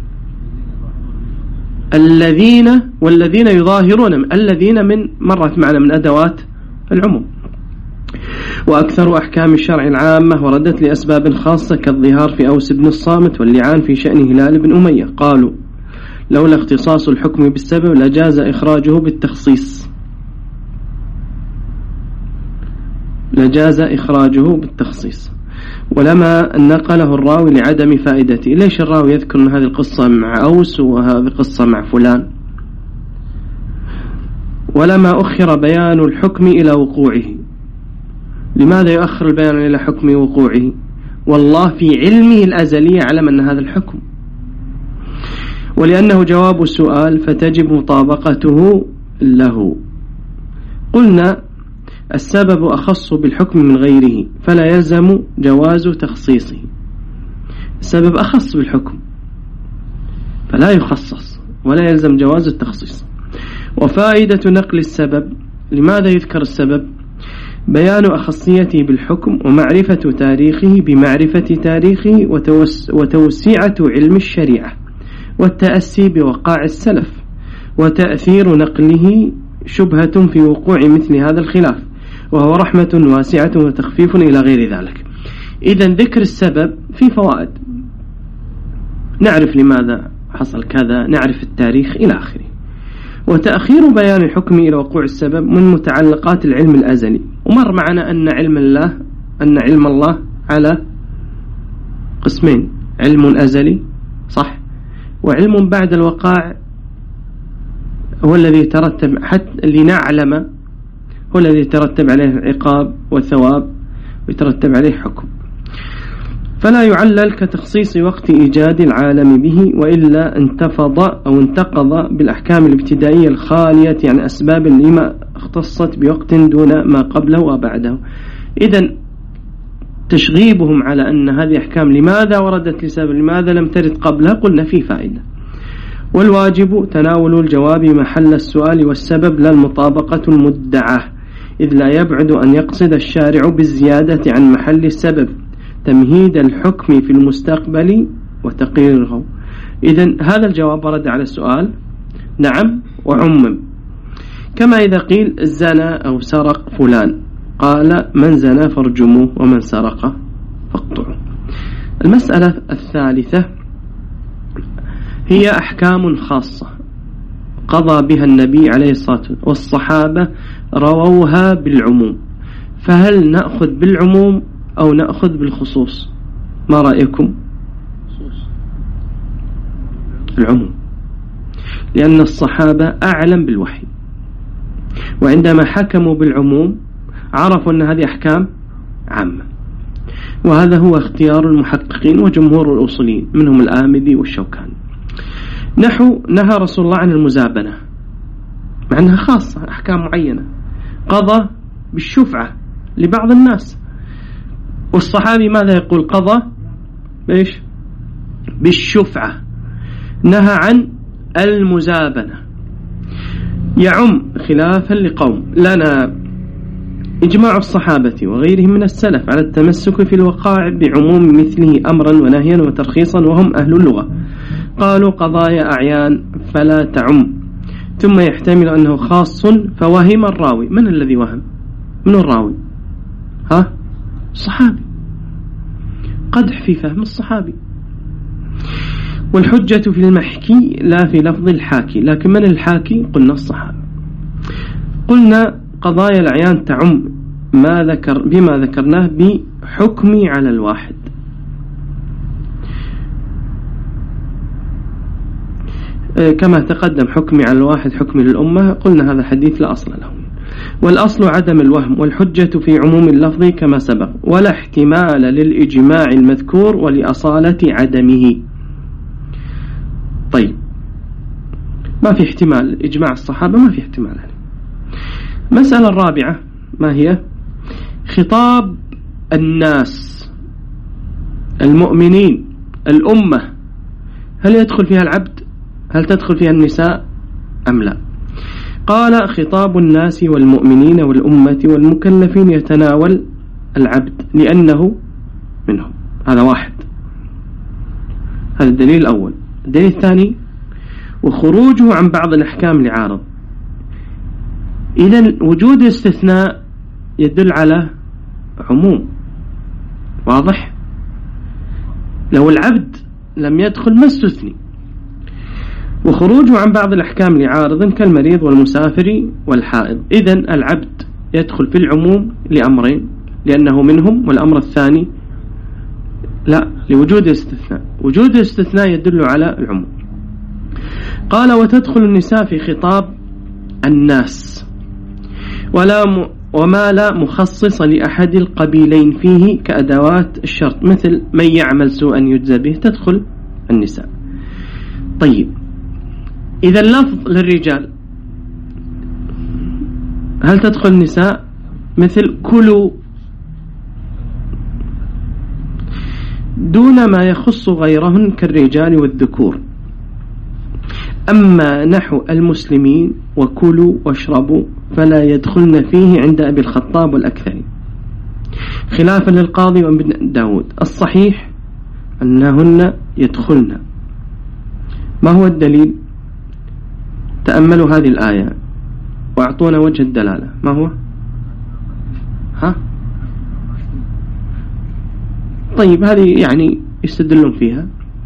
الذين والذين يظاهرون، الذين من مرت معنا من أدوات العموم. وأكثر أحكام الشرع العامة وردت لأسباب خاصة كالظهار في أوس بن الصامت واللعان في شأن هلال بن أمية. قالوا لولا اختصاص الحكم بالسبب لجاز إخراجه بالتخصيص، لجاز إخراجه بالتخصيص. ولما نقله الراوي لعدم فائدته. ليش الراوي يذكر أن هذه القصة مع أوس وهذه قصة مع فلان؟ ولما أخر بيان الحكم إلى وقوعه. لماذا يؤخر البيان إلى حكم وقوعه؟ والله في علمه الأزلي يعلم أن هذا الحكم، ولأنه جواب السؤال فتجب مطابقته له. قلنا السبب أخص بالحكم من غيره فلا يلزم جواز تخصيصه. السبب أخص بالحكم فلا يخصص ولا يلزم جواز التخصيص. وفائدة نقل السبب، لماذا يذكر السبب؟ بيان أخصيته بالحكم ومعرفة تاريخه بمعرفة تاريخه وتوس وتوسعة علم الشريعة والتأسي بوقاع السلف وتأثير نقله شبهة في وقوع مثل هذا الخلاف، وهو رحمة واسعة وتخفيف إلى غير ذلك. إذن ذكر السبب في فوائد، نعرف لماذا حصل كذا، نعرف التاريخ إلى آخره. وتأخير بيان الحكم إلى وقوع السبب من متعلقات العلم الأزلي. ومر معنا أن علم الله أن علم الله على قسمين، علم أزلي صح، وعلم بعد الوقاع هو الذي يترتب حتى لنعلم هو الذي يترتب عليه العقاب والثواب ويترتب عليه حكم. فلا يعلل كتخصيص وقت إيجاد العالم به، وإلا انتفض أو انتقض بالأحكام الابتدائية الخالية عن أسباب لما اختصت بوقت دون ما قبله وبعده. إذن تشغيبهم على أن هذه أحكام لماذا وردت لسبب لماذا لم ترد قبلها، قلنا فيه فائدة. والواجب تناول الجواب محل السؤال والسبب لا المطابقة المدعاة، إذ لا يبعد أن يقصد الشارع بالزيادة عن محل السبب تمهيد الحكم في المستقبل وتقريره. إذن هذا الجواب ورد على السؤال نعم وعمم. كما إذا قيل زنى أو سرق فلان، قال من زنى فارجموه ومن سرق فاقطعوه. المسألة الثالثة هي أحكام خاصة قضى بها النبي عليه الصلاة والسلام والصحابة رووها بالعموم، فهل نأخذ بالعموم أو نأخذ بالخصوص؟ ما رأيكم؟ العموم، لأن الصحابة أعلم بالوحي، وعندما حكموا بالعموم عرفوا أن هذه أحكام عامة. وهذا هو اختيار المحققين وجمهور الأصوليين منهم الآمدي والشوكاني. نحو نهى رسول الله عن المزابنة مع أنها خاصة أحكام معينة، قضى بالشفعة لبعض الناس، والصحابي ماذا يقول؟ قضى بإيش؟ بالشفعة، نهى عن المزابنة. يعم خلافا لقوم لنا إجماع الصحابة وغيرهم من السلف على التمسك في الوقائع بعموم مثله أمرا ونهيا وترخيصا، وهم أهل اللغة قالوا قضايا أعيان فلا تعم، ثم يحتمل أنه خاص فوهم الراوي. من الذي وهم؟ من الراوي؟ ها؟ الصحابي، قدح في فهم الصحابي. والحجة في المحكي لا في لفظ الحاكي، لكن من الحاكي؟ قلنا الصحابة. قلنا قضايا الأعيان تعم ما ذكر بما ذكرناه بحكمي على الواحد، كما تقدم حكمي على الواحد حكمي للأمة، قلنا هذا حديث لا أصل له. والأصل عدم الوهم، والحجة في عموم اللفظ كما سبق، ولا احتمال للإجماع المذكور ولأصالة عدمه. طيب ما في احتمال إجماع الصحابة، ما في احتمال. مسألة الرابعة ما هي؟ خطاب الناس المؤمنين الأمة، هل يدخل فيها العبد؟ هل تدخل فيها النساء أم لا؟ قال خطاب الناس والمؤمنين والأمة والمكلفين يتناول العبد لأنه منهم. هذا واحد، هذا الدليل الأول. الدليل الثاني وخروجه عن بعض الأحكام لعارض. إذن وجود استثناء يدل على عموم، واضح؟ لو العبد لم يدخل ما استثني. وخروجه عن بعض الأحكام لعارض كالمريض والمسافر والحائض. إذن العبد يدخل في العموم لأمرين، لأنه منهم، والأمر الثاني لا، لوجود الاستثناء. وجود الاستثناء يدل على العموم. قال وتدخل النساء في خطاب الناس ولا م... وما لا مخصص لأحد القبيلين فيه كأدوات الشرط، مثل من يعمل سوءا يجزى به، تدخل النساء. طيب إذا اللفظ للرجال هل تدخل النساء؟ مثل كلوا، دون ما يخص غيرهن كالرجال والذكور. أما نحو المسلمين وكلوا واشربوا فلا يدخلن فيه عند أبي الخطاب والأكثرين، خلافا للقاضي وابن داود. الصحيح أنهن يدخلن. ما هو الدليل؟ تأملوا هذه الآية واعطونا وجه الدلالة. ما هو؟ ها؟ طيب هذه يعني يستدلون فيها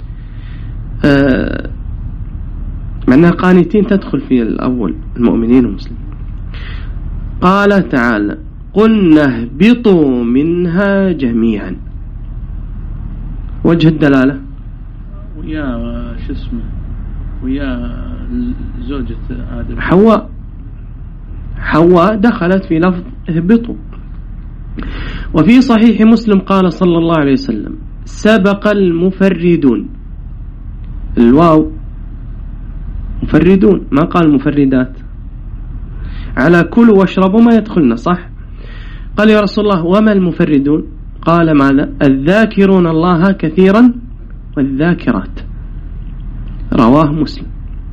آه معناها قانتين تدخل في الأول المؤمنين والمسلمين. قال تعالى قلنا اهبطوا منها جميعا. وجه الدلالة ويا شو اسمه ويا زوجة آدم حواء. حواء دخلت في لفظ اهبطوا. وفي صحيح مسلم قال صلى الله عليه وسلم سبق المفردون. الواو مفردون، ما قال مفردات. على كلوا واشربوا ما يدخلنا، صح؟ قال يا رسول الله وما المفردون؟ قال ماذا؟ الذاكرون الله كثيرا والذاكرات. رواه مسلم.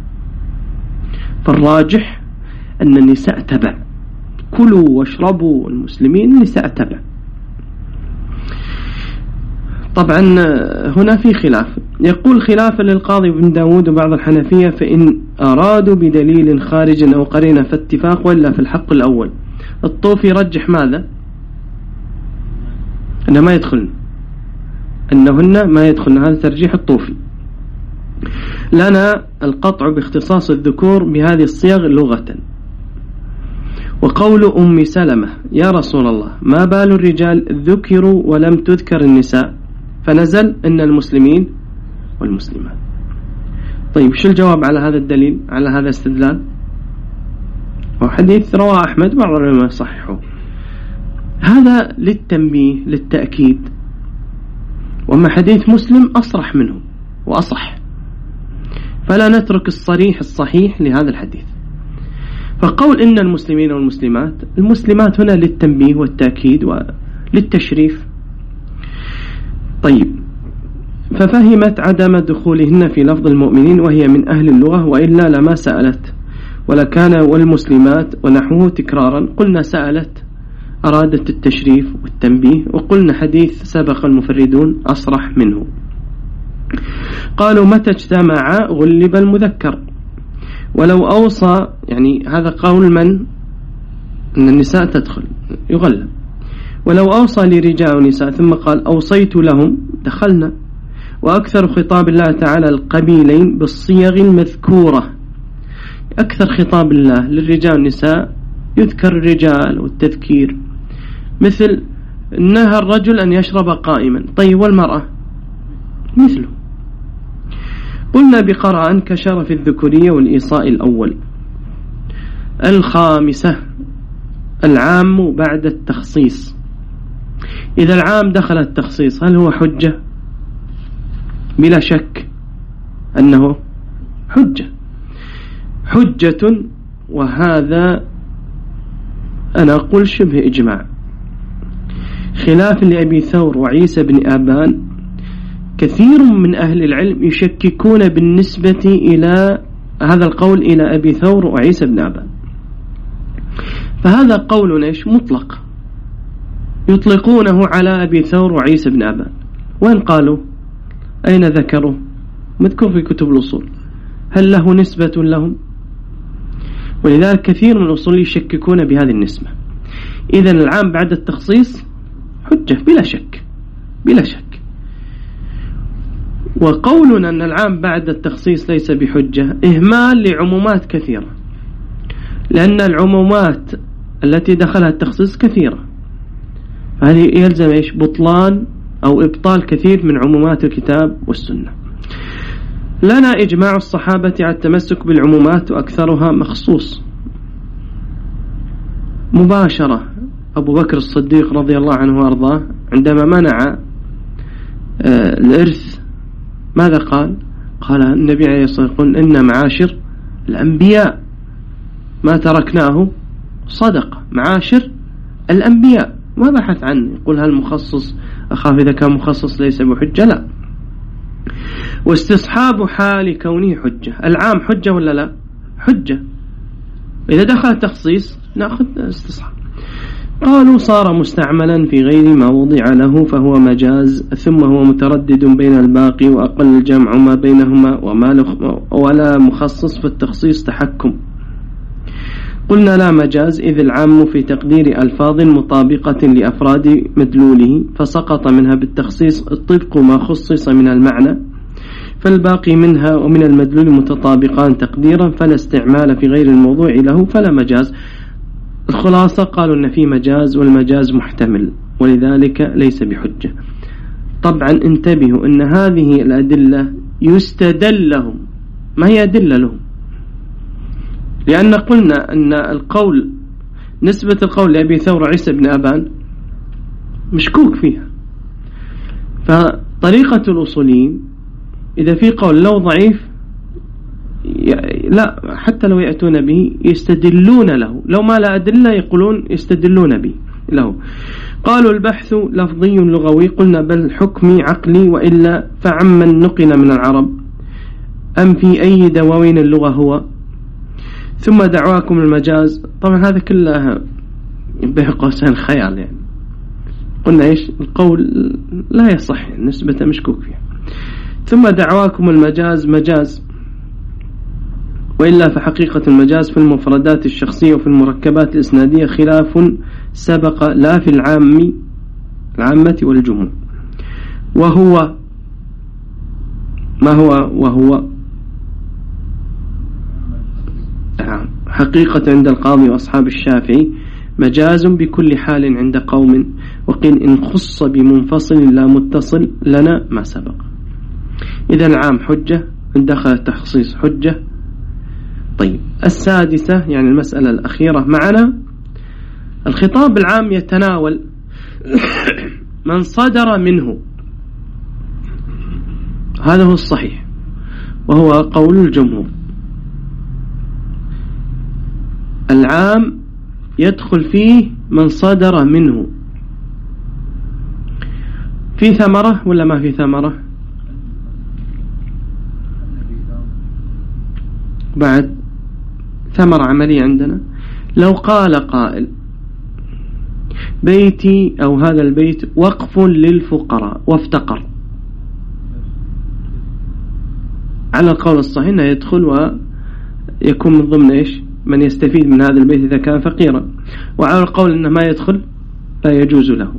فالراجح أن النساء تبع، كلوا واشربوا المسلمين النساء تبع. طبعا هنا في خلاف، يقول خلافا للقاضي بن داود وبعض الحنفية فإن أرادوا بدليل خارج أو قرينة فاتفاق، ولا في الحق الأول. الطوفي رجح ماذا؟ أنه ما يدخلن، أنهن ما يدخلن. هذا ترجيح الطوفي. لنا القطع باختصاص الذكور بهذه الصيغ لغة. وقول أم سلمة يا رسول الله ما بال الرجال ذكروا ولم تذكر النساء؟ فنزل إن المسلمين والمسلمات. طيب شو الجواب على هذا الدليل، على هذا الاستدلال؟ وحديث رواه أحمد بعض العلماء صححه. هذا للتنبيه للتأكيد. وما حديث مسلم أصرح منه وأصح، فلا نترك الصريح الصحيح لهذا الحديث. فقول إن المسلمين والمسلمات، المسلمات هنا للتنبيه والتأكيد وللتشريف. طيب ففهمت عدم دخولهن في لفظ المؤمنين وهي من أهل اللغة، وإلا لما سألت، ولكان والمسلمات ونحوه تكرارا. قلنا سألت أرادت التشريف والتنبيه، وقلنا حديث سبق المفردون أصرح منه. قالوا متى اجتمع غلب المذكر. ولو أوصى، يعني هذا قول من أن النساء تدخل يغلب. ولو أوصى لرجال ونساء ثم قال أوصيت لهم دخلنا. وأكثر خطاب الله تعالى القبيلين بالصيغ المذكورة. أكثر خطاب الله للرجال والنساء يذكر الرجال والتذكير، مثل نهى الرجل أن يشرب قائما. طيب والمرأة مثله. قلنا بقراء كشرف الذكورية والإيصاء الأول. الخامسة العام بعد التخصيص. إذا العام دخل التخصيص هل هو حجة؟ بلا شك أنه حجة حجة وهذا أنا أقول شبه إجماع، خلاف لأبي ثور وعيسى بن آبان. كثير من أهل العلم يشككون بالنسبة إلى هذا القول إلى أبي ثور وعيسى بن آبان. فهذا قول إيش مطلق، يطلقونه على أبي ثور وعيسى بن آبان. وين قالوا؟ أين ذكروا؟ مذكور في كتب الأصول. هل له نسبة لهم؟ ولذلك كثير من الأصول يشككون بهذه النسبة. إذن العام بعد التخصيص حجة بلا شك بلا شك. وقولنا أن العام بعد التخصيص ليس بحجة إهمال لعمومات كثيرة، لأن العمومات التي دخلها التخصيص كثيرة. هذه يلزم إيش؟ بطلان أو إبطال كثير من عمومات الكتاب والسنة. لنا إجماع الصحابة على التمسك بالعمومات وأكثرها مخصوص مباشرة. أبو بكر الصديق رضي الله عنه وأرضاه عندما منع الإرث ماذا قال؟ قال النبي عليه الصلاة والسلام إن معاشر الأنبياء ما تركناه صدقة، معاشر الأنبياء، ما بحث عنه يقول هل مخصص، أخاف إذا كان مخصص ليس بحجة، لا. واستصحاب حال كونه حجة، العام حجة ولا لا؟ حجة، إذا دخل التخصيص نأخذ استصحاب. قالوا صار مستعملا في غير ما وضع له فهو مجاز، ثم هو متردد بين الباقي وأقل الجمع ما بينهما وما ولا مخصص في التخصيص تحكم. قلنا لا مجاز، إذ العام في تقدير ألفاظ مطابقة لأفراد مدلوله فسقط منها بالتخصيص الطبق ما خصص من المعنى، فالباقي منها ومن المدلول متطابقان تقديرا فلا استعمال في غير الموضوع له فلا مجاز. الخلاصة قالوا أن في مجاز والمجاز محتمل ولذلك ليس بحجة. طبعا انتبهوا أن هذه الأدلة يستدل لهم، ما هي أدلة لهم، لأن قلنا أن القول نسبة القول لأبي ثور عيسى بن أبان مشكوك فيها، فطريقة الأصوليين إذا في قول لو ضعيف لا حتى لو يأتون به يستدلون له، لو ما لا أدلة يقولون يستدلون به له. قالوا البحث لفظي لغوي، قلنا بل حكمي عقلي، وإلا فعمن نقل من العرب أم في أي دواوين اللغة هو. ثم دعواكم المجاز، طبعا هذا كله به قوسين خيال، يعني قلنا إيش القول لا يصح نسبة مشكوك فيها. ثم دعواكم المجاز مجاز، وإلا فحقيقة المجاز في المفردات الشخصية وفي المركبات الإسنادية خلاف سبق لا في العام العامة والجمهور. وهو ما هو وهو حقيقة عند القاضي وأصحاب الشافعي مجاز بكل حال عند قوم، وقيل إن خص بمنفصل لا متصل لنا ما سبق. إذا العام حجة، إن دخل التخصيص حجة. طيب السادسة يعني المسألة الأخيرة معنا، الخطاب العام يتناول من صدر منه، هذا هو الصحيح وهو قول الجمهور. العام يدخل فيه من صدر منه. في ثمرة ولا ما في ثمرة؟ بعد ثمرة عملية عندنا. لو قال قائل بيتي أو هذا البيت وقف للفقراء وافتقر، على القول الصحيح أنه يدخل ويكون من ضمن إيش من يستفيد من هذا البيت إذا كان فقيرا، وعلى القول أنه ما يدخل لا يجوز له.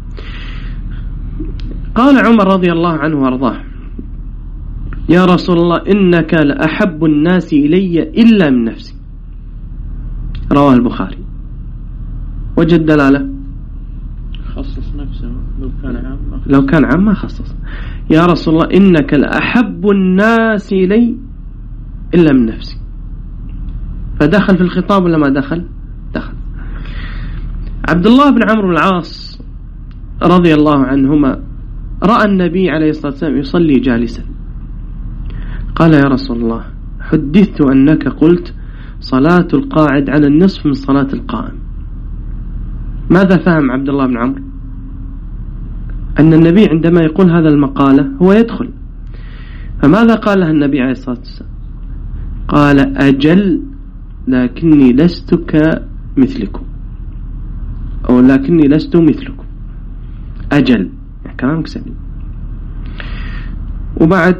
قال عمر رضي الله عنه وارضاه يا رسول الله إنك لأحب الناس إلي إلا من نفسي، رواه البخاري. وجد دلالة خصص نفسه لو كان عام لو كان عام ما خصص. يا رسول الله إنك لأحب الناس إلي إلا من نفسي، فدخل في الخطاب ولا ما دخل؟ دخل. عبد الله بن عمرو بن العاص رضي الله عنهما رأى النبي عليه الصلاة والسلام يصلي جالسا، قال يا رسول الله حدثت أنك قلت صلاة القاعد على النصف من صلاة القائم. ماذا فهم عبد الله بن عمرو؟ أن النبي عندما يقول هذا المقالة هو يدخل. فماذا قال له النبي عليه الصلاة والسلام؟ قال أجل لكني لست كمثلكم، أو لكني لست مثلكم، أجل يعني كلامك سليم. وبعد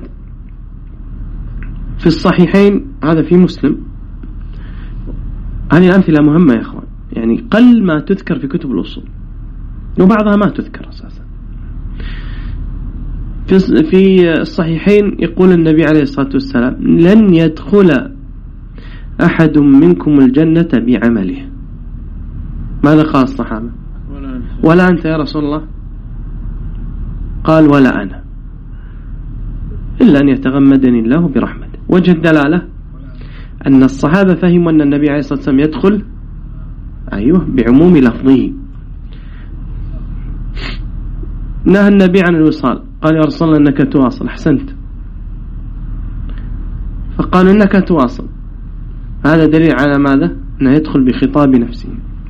في الصحيحين هذا في مسلم، هذه الأمثلة مهمة يا أخوان، يعني قل ما تذكر في كتب الأصول وبعضها ما تذكر أساسا. في الصحيحين يقول النبي عليه الصلاة والسلام لن يدخل أحد منكم الجنة بعمله. ماذا قال الصحابة؟ ولا أنت, ولا أنت يا رسول الله. قال ولا أنا إلا أن يتغمدني الله برحمته. وجه الدلالة أن الصحابة فهموا أن النبي عليه الصلاة والسلام يدخل أيوه بعموم لفظه. نهى النبي عن الوصال، قال يا رسول الله أنك تواصل، أحسنت، فقالوا أنك تواصل، هذا دليل على ماذا؟ أنه يدخل بخطاب نفسه.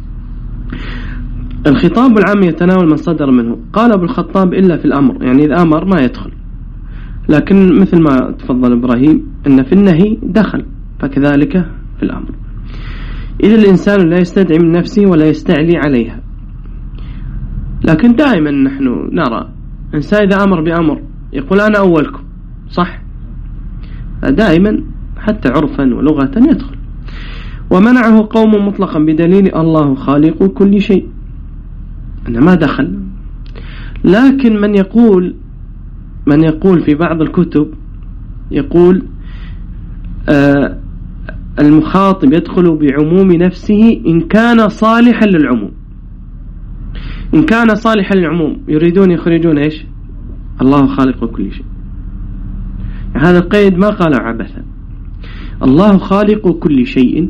الخطاب العام يتناول من صدر منه. قال أبو الخطاب إلا في الأمر، يعني إذا أمر ما يدخل، لكن مثل ما تفضل إبراهيم أن في النهي دخل، فكذلك في الأمر. إذا الإنسان لا يستدعي من نفسه ولا يستعلي عليها، لكن دائما نحن نرى إنسان إذا أمر بأمر يقول أنا أولكم، صح؟ دائما حتى عرفا ولغة يدخل. ومنعه قوم مطلقا بدليل الله خالق كل شيء، أنه ما دخل. لكن من يقول من يقول في بعض الكتب يقول آه المخاطب يدخل بعموم نفسه إن كان صالحا للعموم. إن كان صالحا للعموم يريدون يخرجون إيش؟ الله خالق كل شيء. هذا القيد ما قال عبثا، الله خالق كل شيء،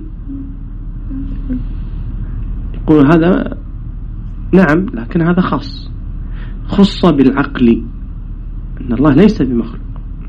يقول هذا نعم، لكن هذا خاص، خص بالعقل، أن الله ليس بمخلوق.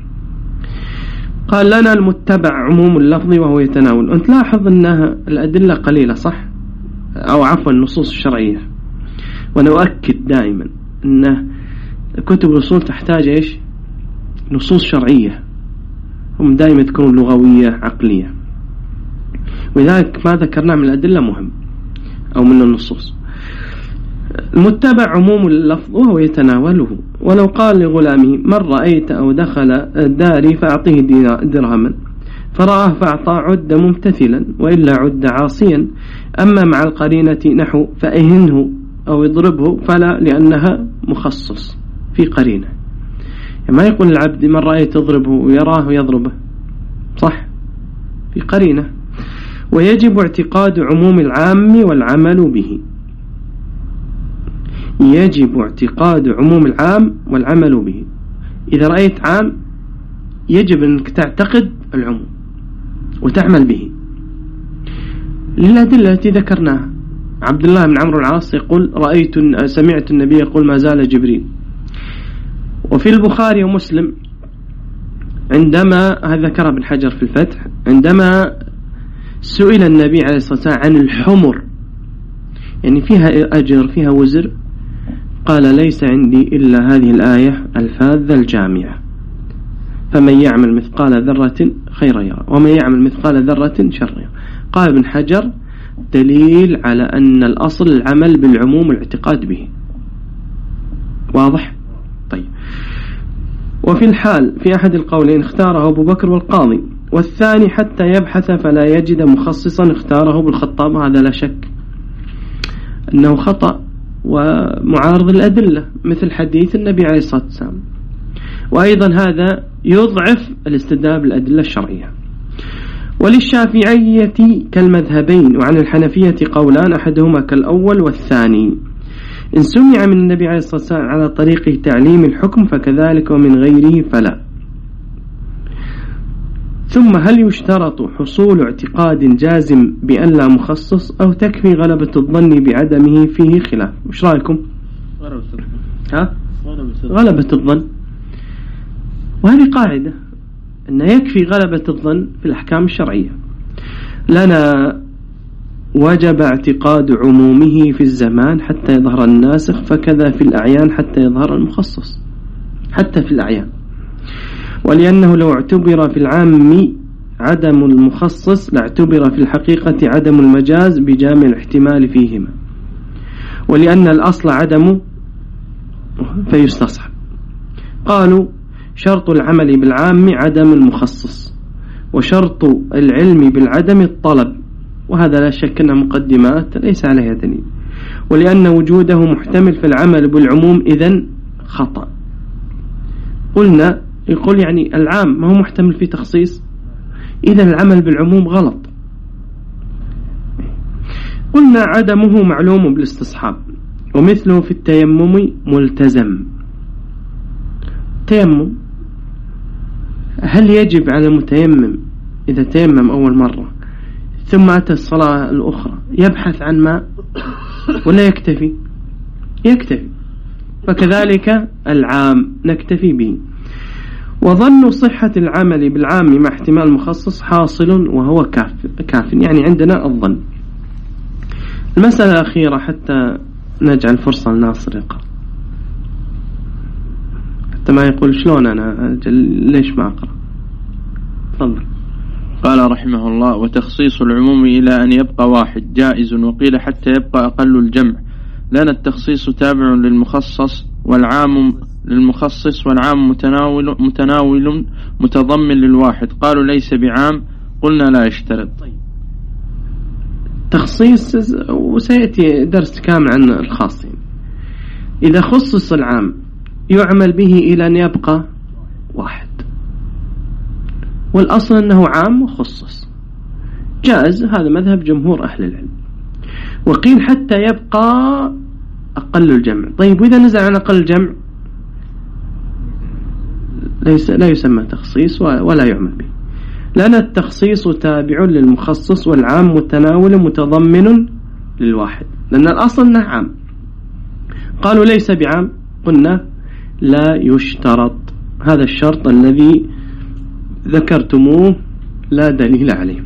قال لنا المتبع عموم اللفظ وهو يتناول. أنت لاحظ أنها الأدلة قليلة، صح؟ أو عفوا النصوص الشرعية. وأنا أؤكد دائما أن كتب الأصول تحتاج إيش؟ نصوص شرعية، هم دائما تكون لغوية عقلية، ولذلك ما ذكرناه من الأدلة مهم أو من النصوص. المتبع عموم اللفظ وهو يتناوله. ولو قال لغلامه من رأيت أو دخل داري فأعطيه درهما، فرآه فأعطى عد ممتثلا وإلا عد عاصيا. أما مع القرينة نحو فأهنه أو يضربه فلا، لأنها مخصص في قرينة. ما يقول العبد من رأيت يضربه ويراه يضربه، صح؟ في قرينة. ويجب اعتقاد عموم العام والعمل به. يجب اعتقاد عموم العام والعمل به. إذا رأيت عام يجب أنك تعتقد العموم وتعمل به للأدلة التي ذكرناها. عبد الله بن عمرو العاص يقول رأيت سمعت النبي يقول ما زال جبريل. وفي البخاري ومسلم عندما هذا ذكر ابن حجر في الفتح، عندما سئل النبي عليه الصلاة والسلام عن الحمر، يعني فيها أجر فيها وزر، قال ليس عندي إلا هذه الآية الفاذة الجامعة، فمن يعمل مثقال ذرة خيرا يرى ومن يعمل مثقال ذرة شرا يرى. قال ابن حجر دليل على أن الأصل العمل بالعموم والاعتقاد به. واضح؟ طيب. وفي الحال في أحد القولين اختاره أبو بكر والقاضي، والثاني حتى يبحث فلا يجد مخصصا اختاره بالخطاب. هذا لا شك أنه خطأ ومعارض الأدلة، مثل حديث النبي عليه الصلاة والسلام. وأيضا هذا يضعف الاستدلال بالأدلة الشرعية. وللشافعية كالمذهبين، وعن الحنفية قولان أحدهما كالأول والثاني. إن سمع من النبي عليه الصلاة والسلام على طريق تعليم الحكم فكذلك، ومن غيره فلا. ثم هل يشترط حصول اعتقاد جازم بأن لا مخصص، أو تكفي غلبة الظن بعدمه؟ فيه خلاف. وش رأيكم؟ ها؟ غلبة الظن، وهذه قاعدة أن يكفي غلبة الظن في الأحكام الشرعية. لنا وجب اعتقاد عمومه في الزمان حتى يظهر الناسخ، فكذا في الأعيان حتى يظهر المخصص، حتى في الأعيان. ولأنه لو اعتبر في العام عدم المخصص لاعتبر في الحقيقة عدم المجاز بجامع الاحتمال فيهما. ولأن الأصل عدم فيستصحب. قالوا شرط العمل بالعام عدم المخصص، وشرط العلم بالعدم الطلب، وهذا لا شك أنها مقدمات ليس عليها دليل. ولأن وجوده محتمل في العمل بالعموم إذن خطأ. قلنا يقول يعني العام ما هو محتمل في تخصيص، إذن العمل بالعموم غلط. قلنا عدمه معلوم بالاستصحاب، ومثله في التيمم ملتزم. تيمم، هل يجب على المتيمم إذا تيمم أول مرة ثم أتى الصلاة الأخرى يبحث عن ماء ولا يكتفي؟ يكتفي. فكذلك العام نكتفي به. وظن صحة العمل بالعام مع احتمال مخصص حاصل وهو كاف, كاف يعني عندنا الظن. المسألة الأخيرة حتى نجعل فرصة لناصر يقرأ، حتى ما يقول شلون أنا ليش ما أقرأ. تفضل. قال رحمه الله: وتخصيص العموم إلى أن يبقى واحد جائز، وقيل حتى يبقى أقل الجمع، لأن التخصيص تابع للمخصص والعام للمخصص والعام متناول متناول متضمن للواحد. قالوا ليس بعام، قلنا لا يشترط. تخصيص، وسيأتي درس كامل عن الخاصين. إذا خصص العام يعمل به إلى أن يبقى واحد، والأصل أنه عام وخصص، جائز. هذا مذهب جمهور أهل العلم. وقيل حتى يبقى أقل الجمع. طيب وإذا نزل عن أقل الجمع ليس لا يسمى تخصيص ولا يعمل به، لأن التخصيص تابع للمخصص والعام متناول متضمن للواحد، لأن الأصل أنه عام. قالوا ليس بعام، قلنا لا يشترط. هذا الشرط الذي ذكرتموه لا دليل عليه.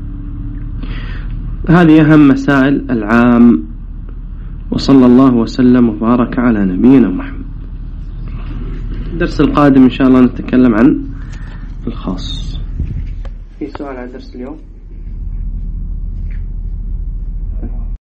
هذه أهم مسائل العام. وصلى الله وسلم وبارك على نبينا محمد. الدرس القادم إن شاء الله نتكلم عن الخاص. في سؤال على درس اليوم؟